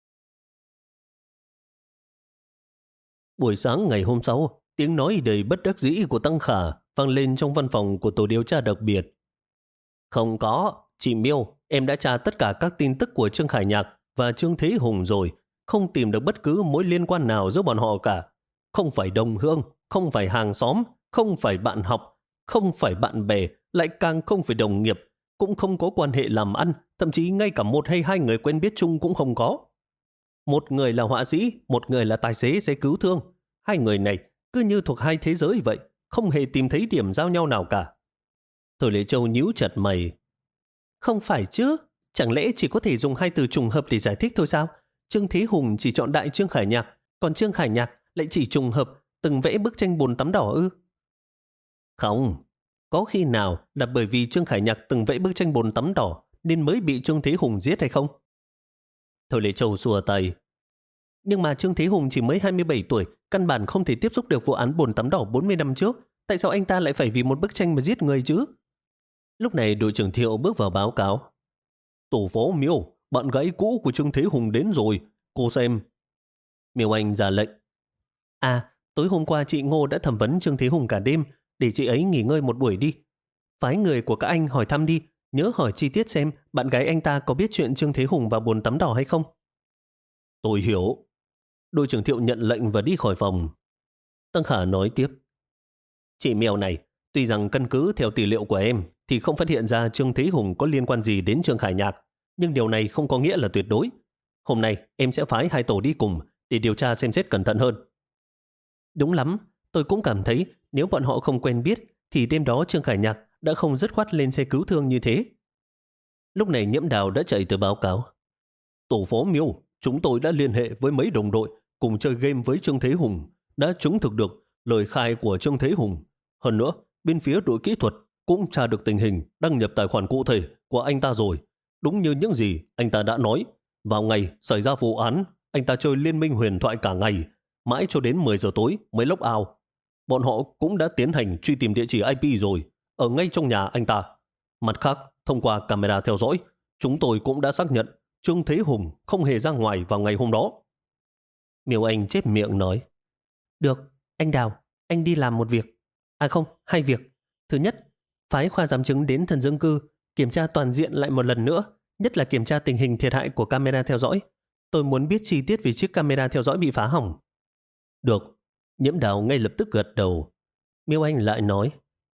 Buổi sáng ngày hôm sau, tiếng nói đầy bất đắc dĩ của Tăng Khả vang lên trong văn phòng của tổ điều tra đặc biệt. Không có, chị Miêu, em đã tra tất cả các tin tức của Trương Khải Nhạc và Trương Thế Hùng rồi, không tìm được bất cứ mối liên quan nào giữa bọn họ cả. Không phải đồng hương, không phải hàng xóm, không phải bạn học, không phải bạn bè, lại càng không phải đồng nghiệp, cũng không có quan hệ làm ăn, thậm chí ngay cả một hay hai người quen biết chung cũng không có. Một người là họa sĩ, một người là tài xế xe cứu thương. Hai người này cứ như thuộc hai thế giới vậy, không hề tìm thấy điểm giao nhau nào cả. Thôi Lệ Châu nhíu chặt mày. Không phải chứ, chẳng lẽ chỉ có thể dùng hai từ trùng hợp để giải thích thôi sao? Trương Thế Hùng chỉ chọn đại Trương Khải Nhạc, còn Trương Khải Nhạc lại chỉ trùng hợp từng vẽ bức tranh bồn tắm đỏ ư? Không, có khi nào là bởi vì Trương Khải Nhạc từng vẽ bức tranh bồn tắm đỏ nên mới bị Trương Thế Hùng giết hay không? Thôi Lệ Châu xua tay. Nhưng mà Trương Thế Hùng chỉ mới hai mươi bảy tuổi, căn bản không thể tiếp xúc được vụ án bồn tắm đỏ bốn mươi năm trước. Tại sao anh ta lại phải vì một bức tranh mà giết người chứ? Lúc này đội trưởng Thiệu bước vào báo cáo. Tổ phó Miêu, bạn gái cũ của Trương Thế Hùng đến rồi, cô xem. Miêu Anh ra lệnh. À, tối hôm qua chị Ngô đã thẩm vấn Trương Thế Hùng cả đêm, để chị ấy nghỉ ngơi một buổi đi. Phái người của các anh hỏi thăm đi, nhớ hỏi chi tiết xem bạn gái anh ta có biết chuyện Trương Thế Hùng vào bồn tắm đỏ hay không. Tôi hiểu. Đội trưởng Thiệu nhận lệnh và đi khỏi phòng. Tăng Khả nói tiếp. Chị Mèo này, tuy rằng căn cứ theo tỷ liệu của em thì không phát hiện ra Trương Thế Hùng có liên quan gì đến Trương Khải Nhạc, nhưng điều này không có nghĩa là tuyệt đối. Hôm nay em sẽ phái hai tổ đi cùng để điều tra xem xét cẩn thận hơn. Đúng lắm, tôi cũng cảm thấy nếu bọn họ không quen biết thì đêm đó Trương Khải Nhạc đã không dứt khoát lên xe cứu thương như thế. Lúc này Nhiễm Đào đã chạy tới báo cáo. Tổ phó Miêu, chúng tôi đã liên hệ với mấy đồng đội cùng chơi game với Trương Thế Hùng, đã chứng thực được lời khai của Trương Thế Hùng. Hơn nữa, bên phía đội kỹ thuật cũng tra được tình hình đăng nhập tài khoản cụ thể của anh ta rồi. Đúng như những gì anh ta đã nói. Vào ngày xảy ra vụ án, anh ta chơi Liên minh huyền thoại cả ngày, mãi cho đến mười giờ tối mới log out. Bọn họ cũng đã tiến hành truy tìm địa chỉ i pê rồi, ở ngay trong nhà anh ta. Mặt khác, thông qua camera theo dõi, chúng tôi cũng đã xác nhận Trương Thế Hùng không hề ra ngoài vào ngày hôm đó. Miêu Anh chép miệng nói. Được, anh Đào, anh đi làm một việc. À không, hai việc. Thứ nhất, phái khoa giám chứng đến thần dân cư, kiểm tra toàn diện lại một lần nữa, nhất là kiểm tra tình hình thiệt hại của camera theo dõi. Tôi muốn biết chi tiết về chiếc camera theo dõi bị phá hỏng. Được, Nhiễm Đào ngay lập tức gật đầu. Miêu Anh lại nói.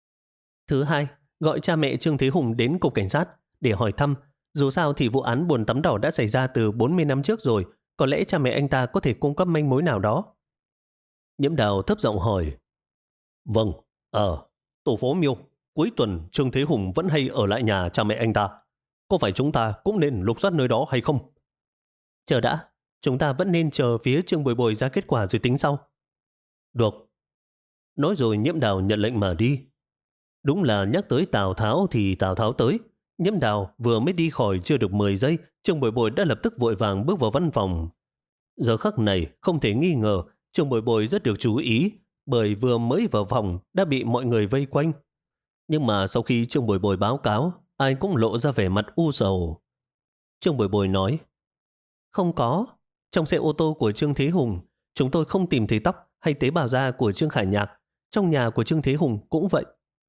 Thứ hai, gọi cha mẹ Trương Thế Hùng đến cục cảnh sát để hỏi thăm. Dù sao thì vụ án buồn tắm đỏ đã xảy ra từ bốn mươi năm trước rồi, có lẽ cha mẹ anh ta có thể cung cấp manh mối nào đó. Nhiễm Đào thấp giọng hỏi. Vâng, ờ, tổ phó Miêu, cuối tuần Trương Thế Hùng vẫn hay ở lại nhà cha mẹ anh ta. Có phải chúng ta cũng nên lục soát nơi đó hay không? Chờ đã, chúng ta vẫn nên chờ phía Trương Bồi Bồi ra kết quả rồi tính sau. Được. Nói rồi Nhiễm Đào nhận lệnh mà đi. Đúng là nhắc tới Tào Tháo thì Tào Tháo tới. Nhiễm Đào vừa mới đi khỏi chưa được mười giây, Trương Bồi Bồi đã lập tức vội vàng bước vào văn phòng. Giờ khắc này không thể nghi ngờ Trương Bồi Bồi rất được chú ý, bởi vừa mới vào phòng đã bị mọi người vây quanh. Nhưng mà sau khi Trương Bồi Bồi báo cáo, ai cũng lộ ra vẻ mặt u sầu. Trương Bồi Bồi nói, không có, trong xe ô tô của Trương Thế Hùng, chúng tôi không tìm thấy tóc hay tế bào da của Trương Khải Nhạc. Trong nhà của Trương Thế Hùng cũng vậy.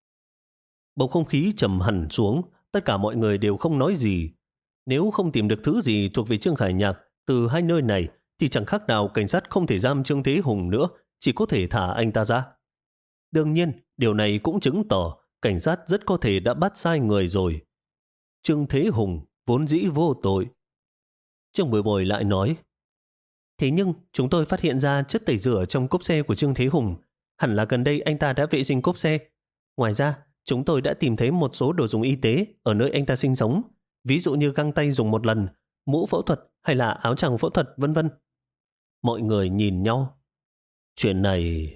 Bầu không khí trầm hẳn xuống, tất cả mọi người đều không nói gì. Nếu không tìm được thứ gì thuộc về Trương Khải Nhạc từ hai nơi này, thì chẳng khác nào cảnh sát không thể giam Trương Thế Hùng nữa, chỉ có thể thả anh ta ra. Đương nhiên, điều này cũng chứng tỏ cảnh sát rất có thể đã bắt sai người rồi. Trương Thế Hùng vốn dĩ vô tội. Trương Bồi Bồi lại nói, thế nhưng chúng tôi phát hiện ra chất tẩy rửa trong cốp xe của Trương Thế Hùng. Hẳn là gần đây anh ta đã vệ sinh cốp xe. Ngoài ra, chúng tôi đã tìm thấy một số đồ dùng y tế ở nơi anh ta sinh sống, ví dụ như găng tay dùng một lần, mũ phẫu thuật hay là áo choàng phẫu thuật, vân vân. Mọi người nhìn nhau. Chuyện này...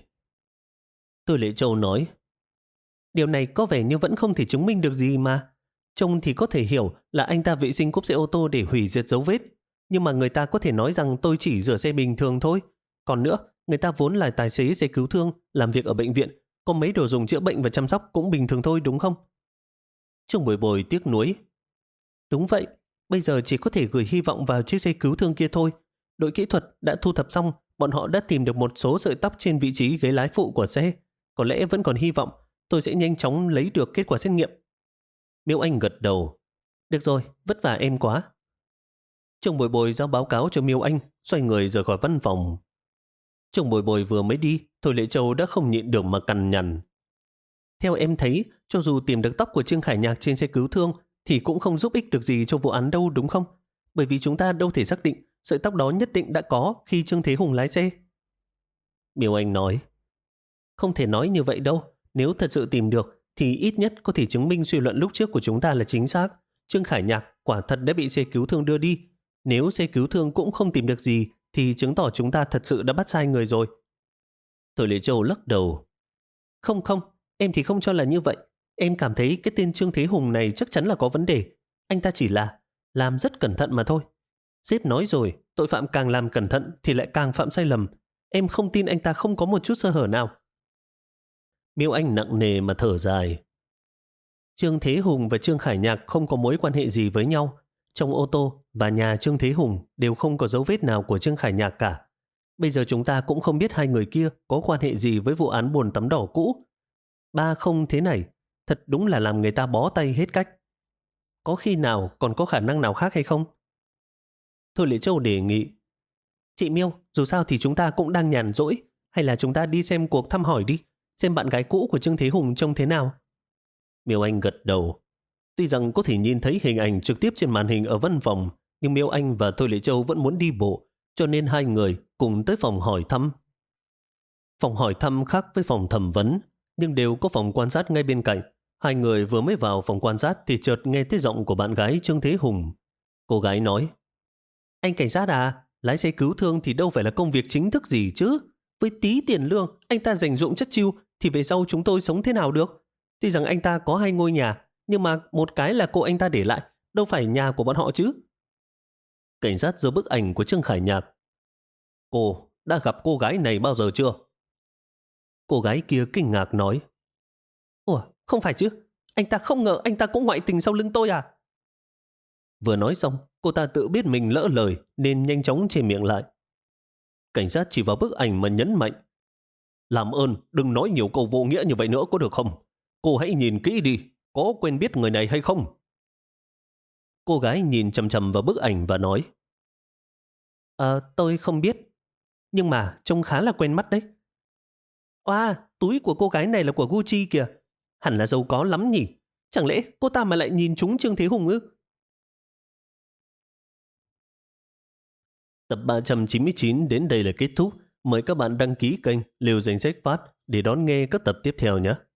Từ Lệ Châu nói, điều này có vẻ như vẫn không thể chứng minh được gì mà. Trông thì có thể hiểu là anh ta vệ sinh cốp xe ô tô để hủy diệt dấu vết. Nhưng mà người ta có thể nói rằng tôi chỉ rửa xe bình thường thôi. Còn nữa, người ta vốn là tài xế xe cứu thương, làm việc ở bệnh viện. Có mấy đồ dùng chữa bệnh và chăm sóc cũng bình thường thôi, đúng không? Trương Bồi Bồi tiếc nuối. Đúng vậy, bây giờ chỉ có thể gửi hy vọng vào chiếc xe cứu thương kia thôi. Đội kỹ thuật đã thu thập xong, bọn họ đã tìm được một số sợi tóc trên vị trí ghế lái phụ của xe. Có lẽ vẫn còn hy vọng, tôi sẽ nhanh chóng lấy được kết quả xét nghiệm. Miêu Anh gật đầu. Được rồi, vất vả em quá. Trương Bồi Bồi giao báo cáo cho Miêu Anh, xoay người rời khỏi văn phòng. Trương Bồi Bồi vừa mới đi, Thôi Lệ Châu đã không nhịn được mà cằn nhằn. Theo em thấy, cho dù tìm được tóc của Trương Khải Nhạc trên xe cứu thương thì cũng không giúp ích được gì cho vụ án đâu, đúng không? Bởi vì chúng ta đâu thể xác định sợi tóc đó nhất định đã có khi Trương Thế Hùng lái xe. Miêu Anh nói, không thể nói như vậy đâu. Nếu thật sự tìm được thì ít nhất có thể chứng minh suy luận lúc trước của chúng ta là chính xác. Trương Khải Nhạc quả thật đã bị xe cứu thương đưa đi. Nếu xe cứu thương cũng không tìm được gì thì chứng tỏ chúng ta thật sự đã bắt sai người rồi. Thôi Lệ Châu lắc đầu. Không không, em thì không cho là như vậy. Em cảm thấy cái tên Trương Thế Hùng này chắc chắn là có vấn đề. Anh ta chỉ là làm rất cẩn thận mà thôi. Sếp nói rồi, tội phạm càng làm cẩn thận thì lại càng phạm sai lầm. Em không tin anh ta không có một chút sơ hở nào. Miêu Anh nặng nề mà thở dài. Trương Thế Hùng và Trương Khải Nhạc không có mối quan hệ gì với nhau. Trong ô tô và nhà Trương Thế Hùng đều không có dấu vết nào của Trương Khải Nhạc cả. Bây giờ chúng ta cũng không biết hai người kia có quan hệ gì với vụ án buồn tắm đỏ cũ. Ba không thế này, thật đúng là làm người ta bó tay hết cách. Có khi nào còn có khả năng nào khác hay không? Thôi Lệ Châu đề nghị. Chị Miêu, dù sao thì chúng ta cũng đang nhàn rỗi. Hay là chúng ta đi xem cuộc thăm hỏi đi, xem bạn gái cũ của Trương Thế Hùng trông thế nào. Miêu Anh gật đầu. Tuy rằng có thể nhìn thấy hình ảnh trực tiếp trên màn hình ở văn phòng, nhưng Miêu Anh và Thôi Lệ Châu vẫn muốn đi bộ, cho nên hai người cùng tới phòng hỏi thăm. Phòng hỏi thăm khác với phòng thẩm vấn, nhưng đều có phòng quan sát ngay bên cạnh. Hai người vừa mới vào phòng quan sát thì chợt nghe thấy giọng của bạn gái Trương Thế Hùng. Cô gái nói, anh cảnh sát à, lái xe cứu thương thì đâu phải là công việc chính thức gì chứ. Với tí tiền lương, anh ta dành dụm chất chiêu thì về sau chúng tôi sống thế nào được? Tuy rằng anh ta có hai ngôi nhà, nhưng mà một cái là cô anh ta để lại, đâu phải nhà của bọn họ chứ. Cảnh sát giơ bức ảnh của Trương Khải Nhạc. Cô đã gặp cô gái này bao giờ chưa? Cô gái kia kinh ngạc nói, ủa, không phải chứ, anh ta không ngờ anh ta cũng ngoại tình sau lưng tôi à? Vừa nói xong, cô ta tự biết mình lỡ lời nên nhanh chóng che miệng lại. Cảnh sát chỉ vào bức ảnh mà nhấn mạnh, làm ơn đừng nói nhiều câu vô nghĩa như vậy nữa có được không? Cô hãy nhìn kỹ đi, có quen biết người này hay không? Cô gái nhìn chằm chằm vào bức ảnh và nói, Ờ, tôi không biết, nhưng mà trông khá là quen mắt đấy. Oa, túi của cô gái này là của Gucci kìa. Hẳn là giàu có lắm nhỉ? Chẳng lẽ cô ta mà lại nhìn trúng Trương Thế Hùng ư? Tập ba trăm chín mươi chín đến đây là kết thúc. Mời các bạn đăng ký kênh Liều Danh Sách Phát để đón nghe các tập tiếp theo nhé.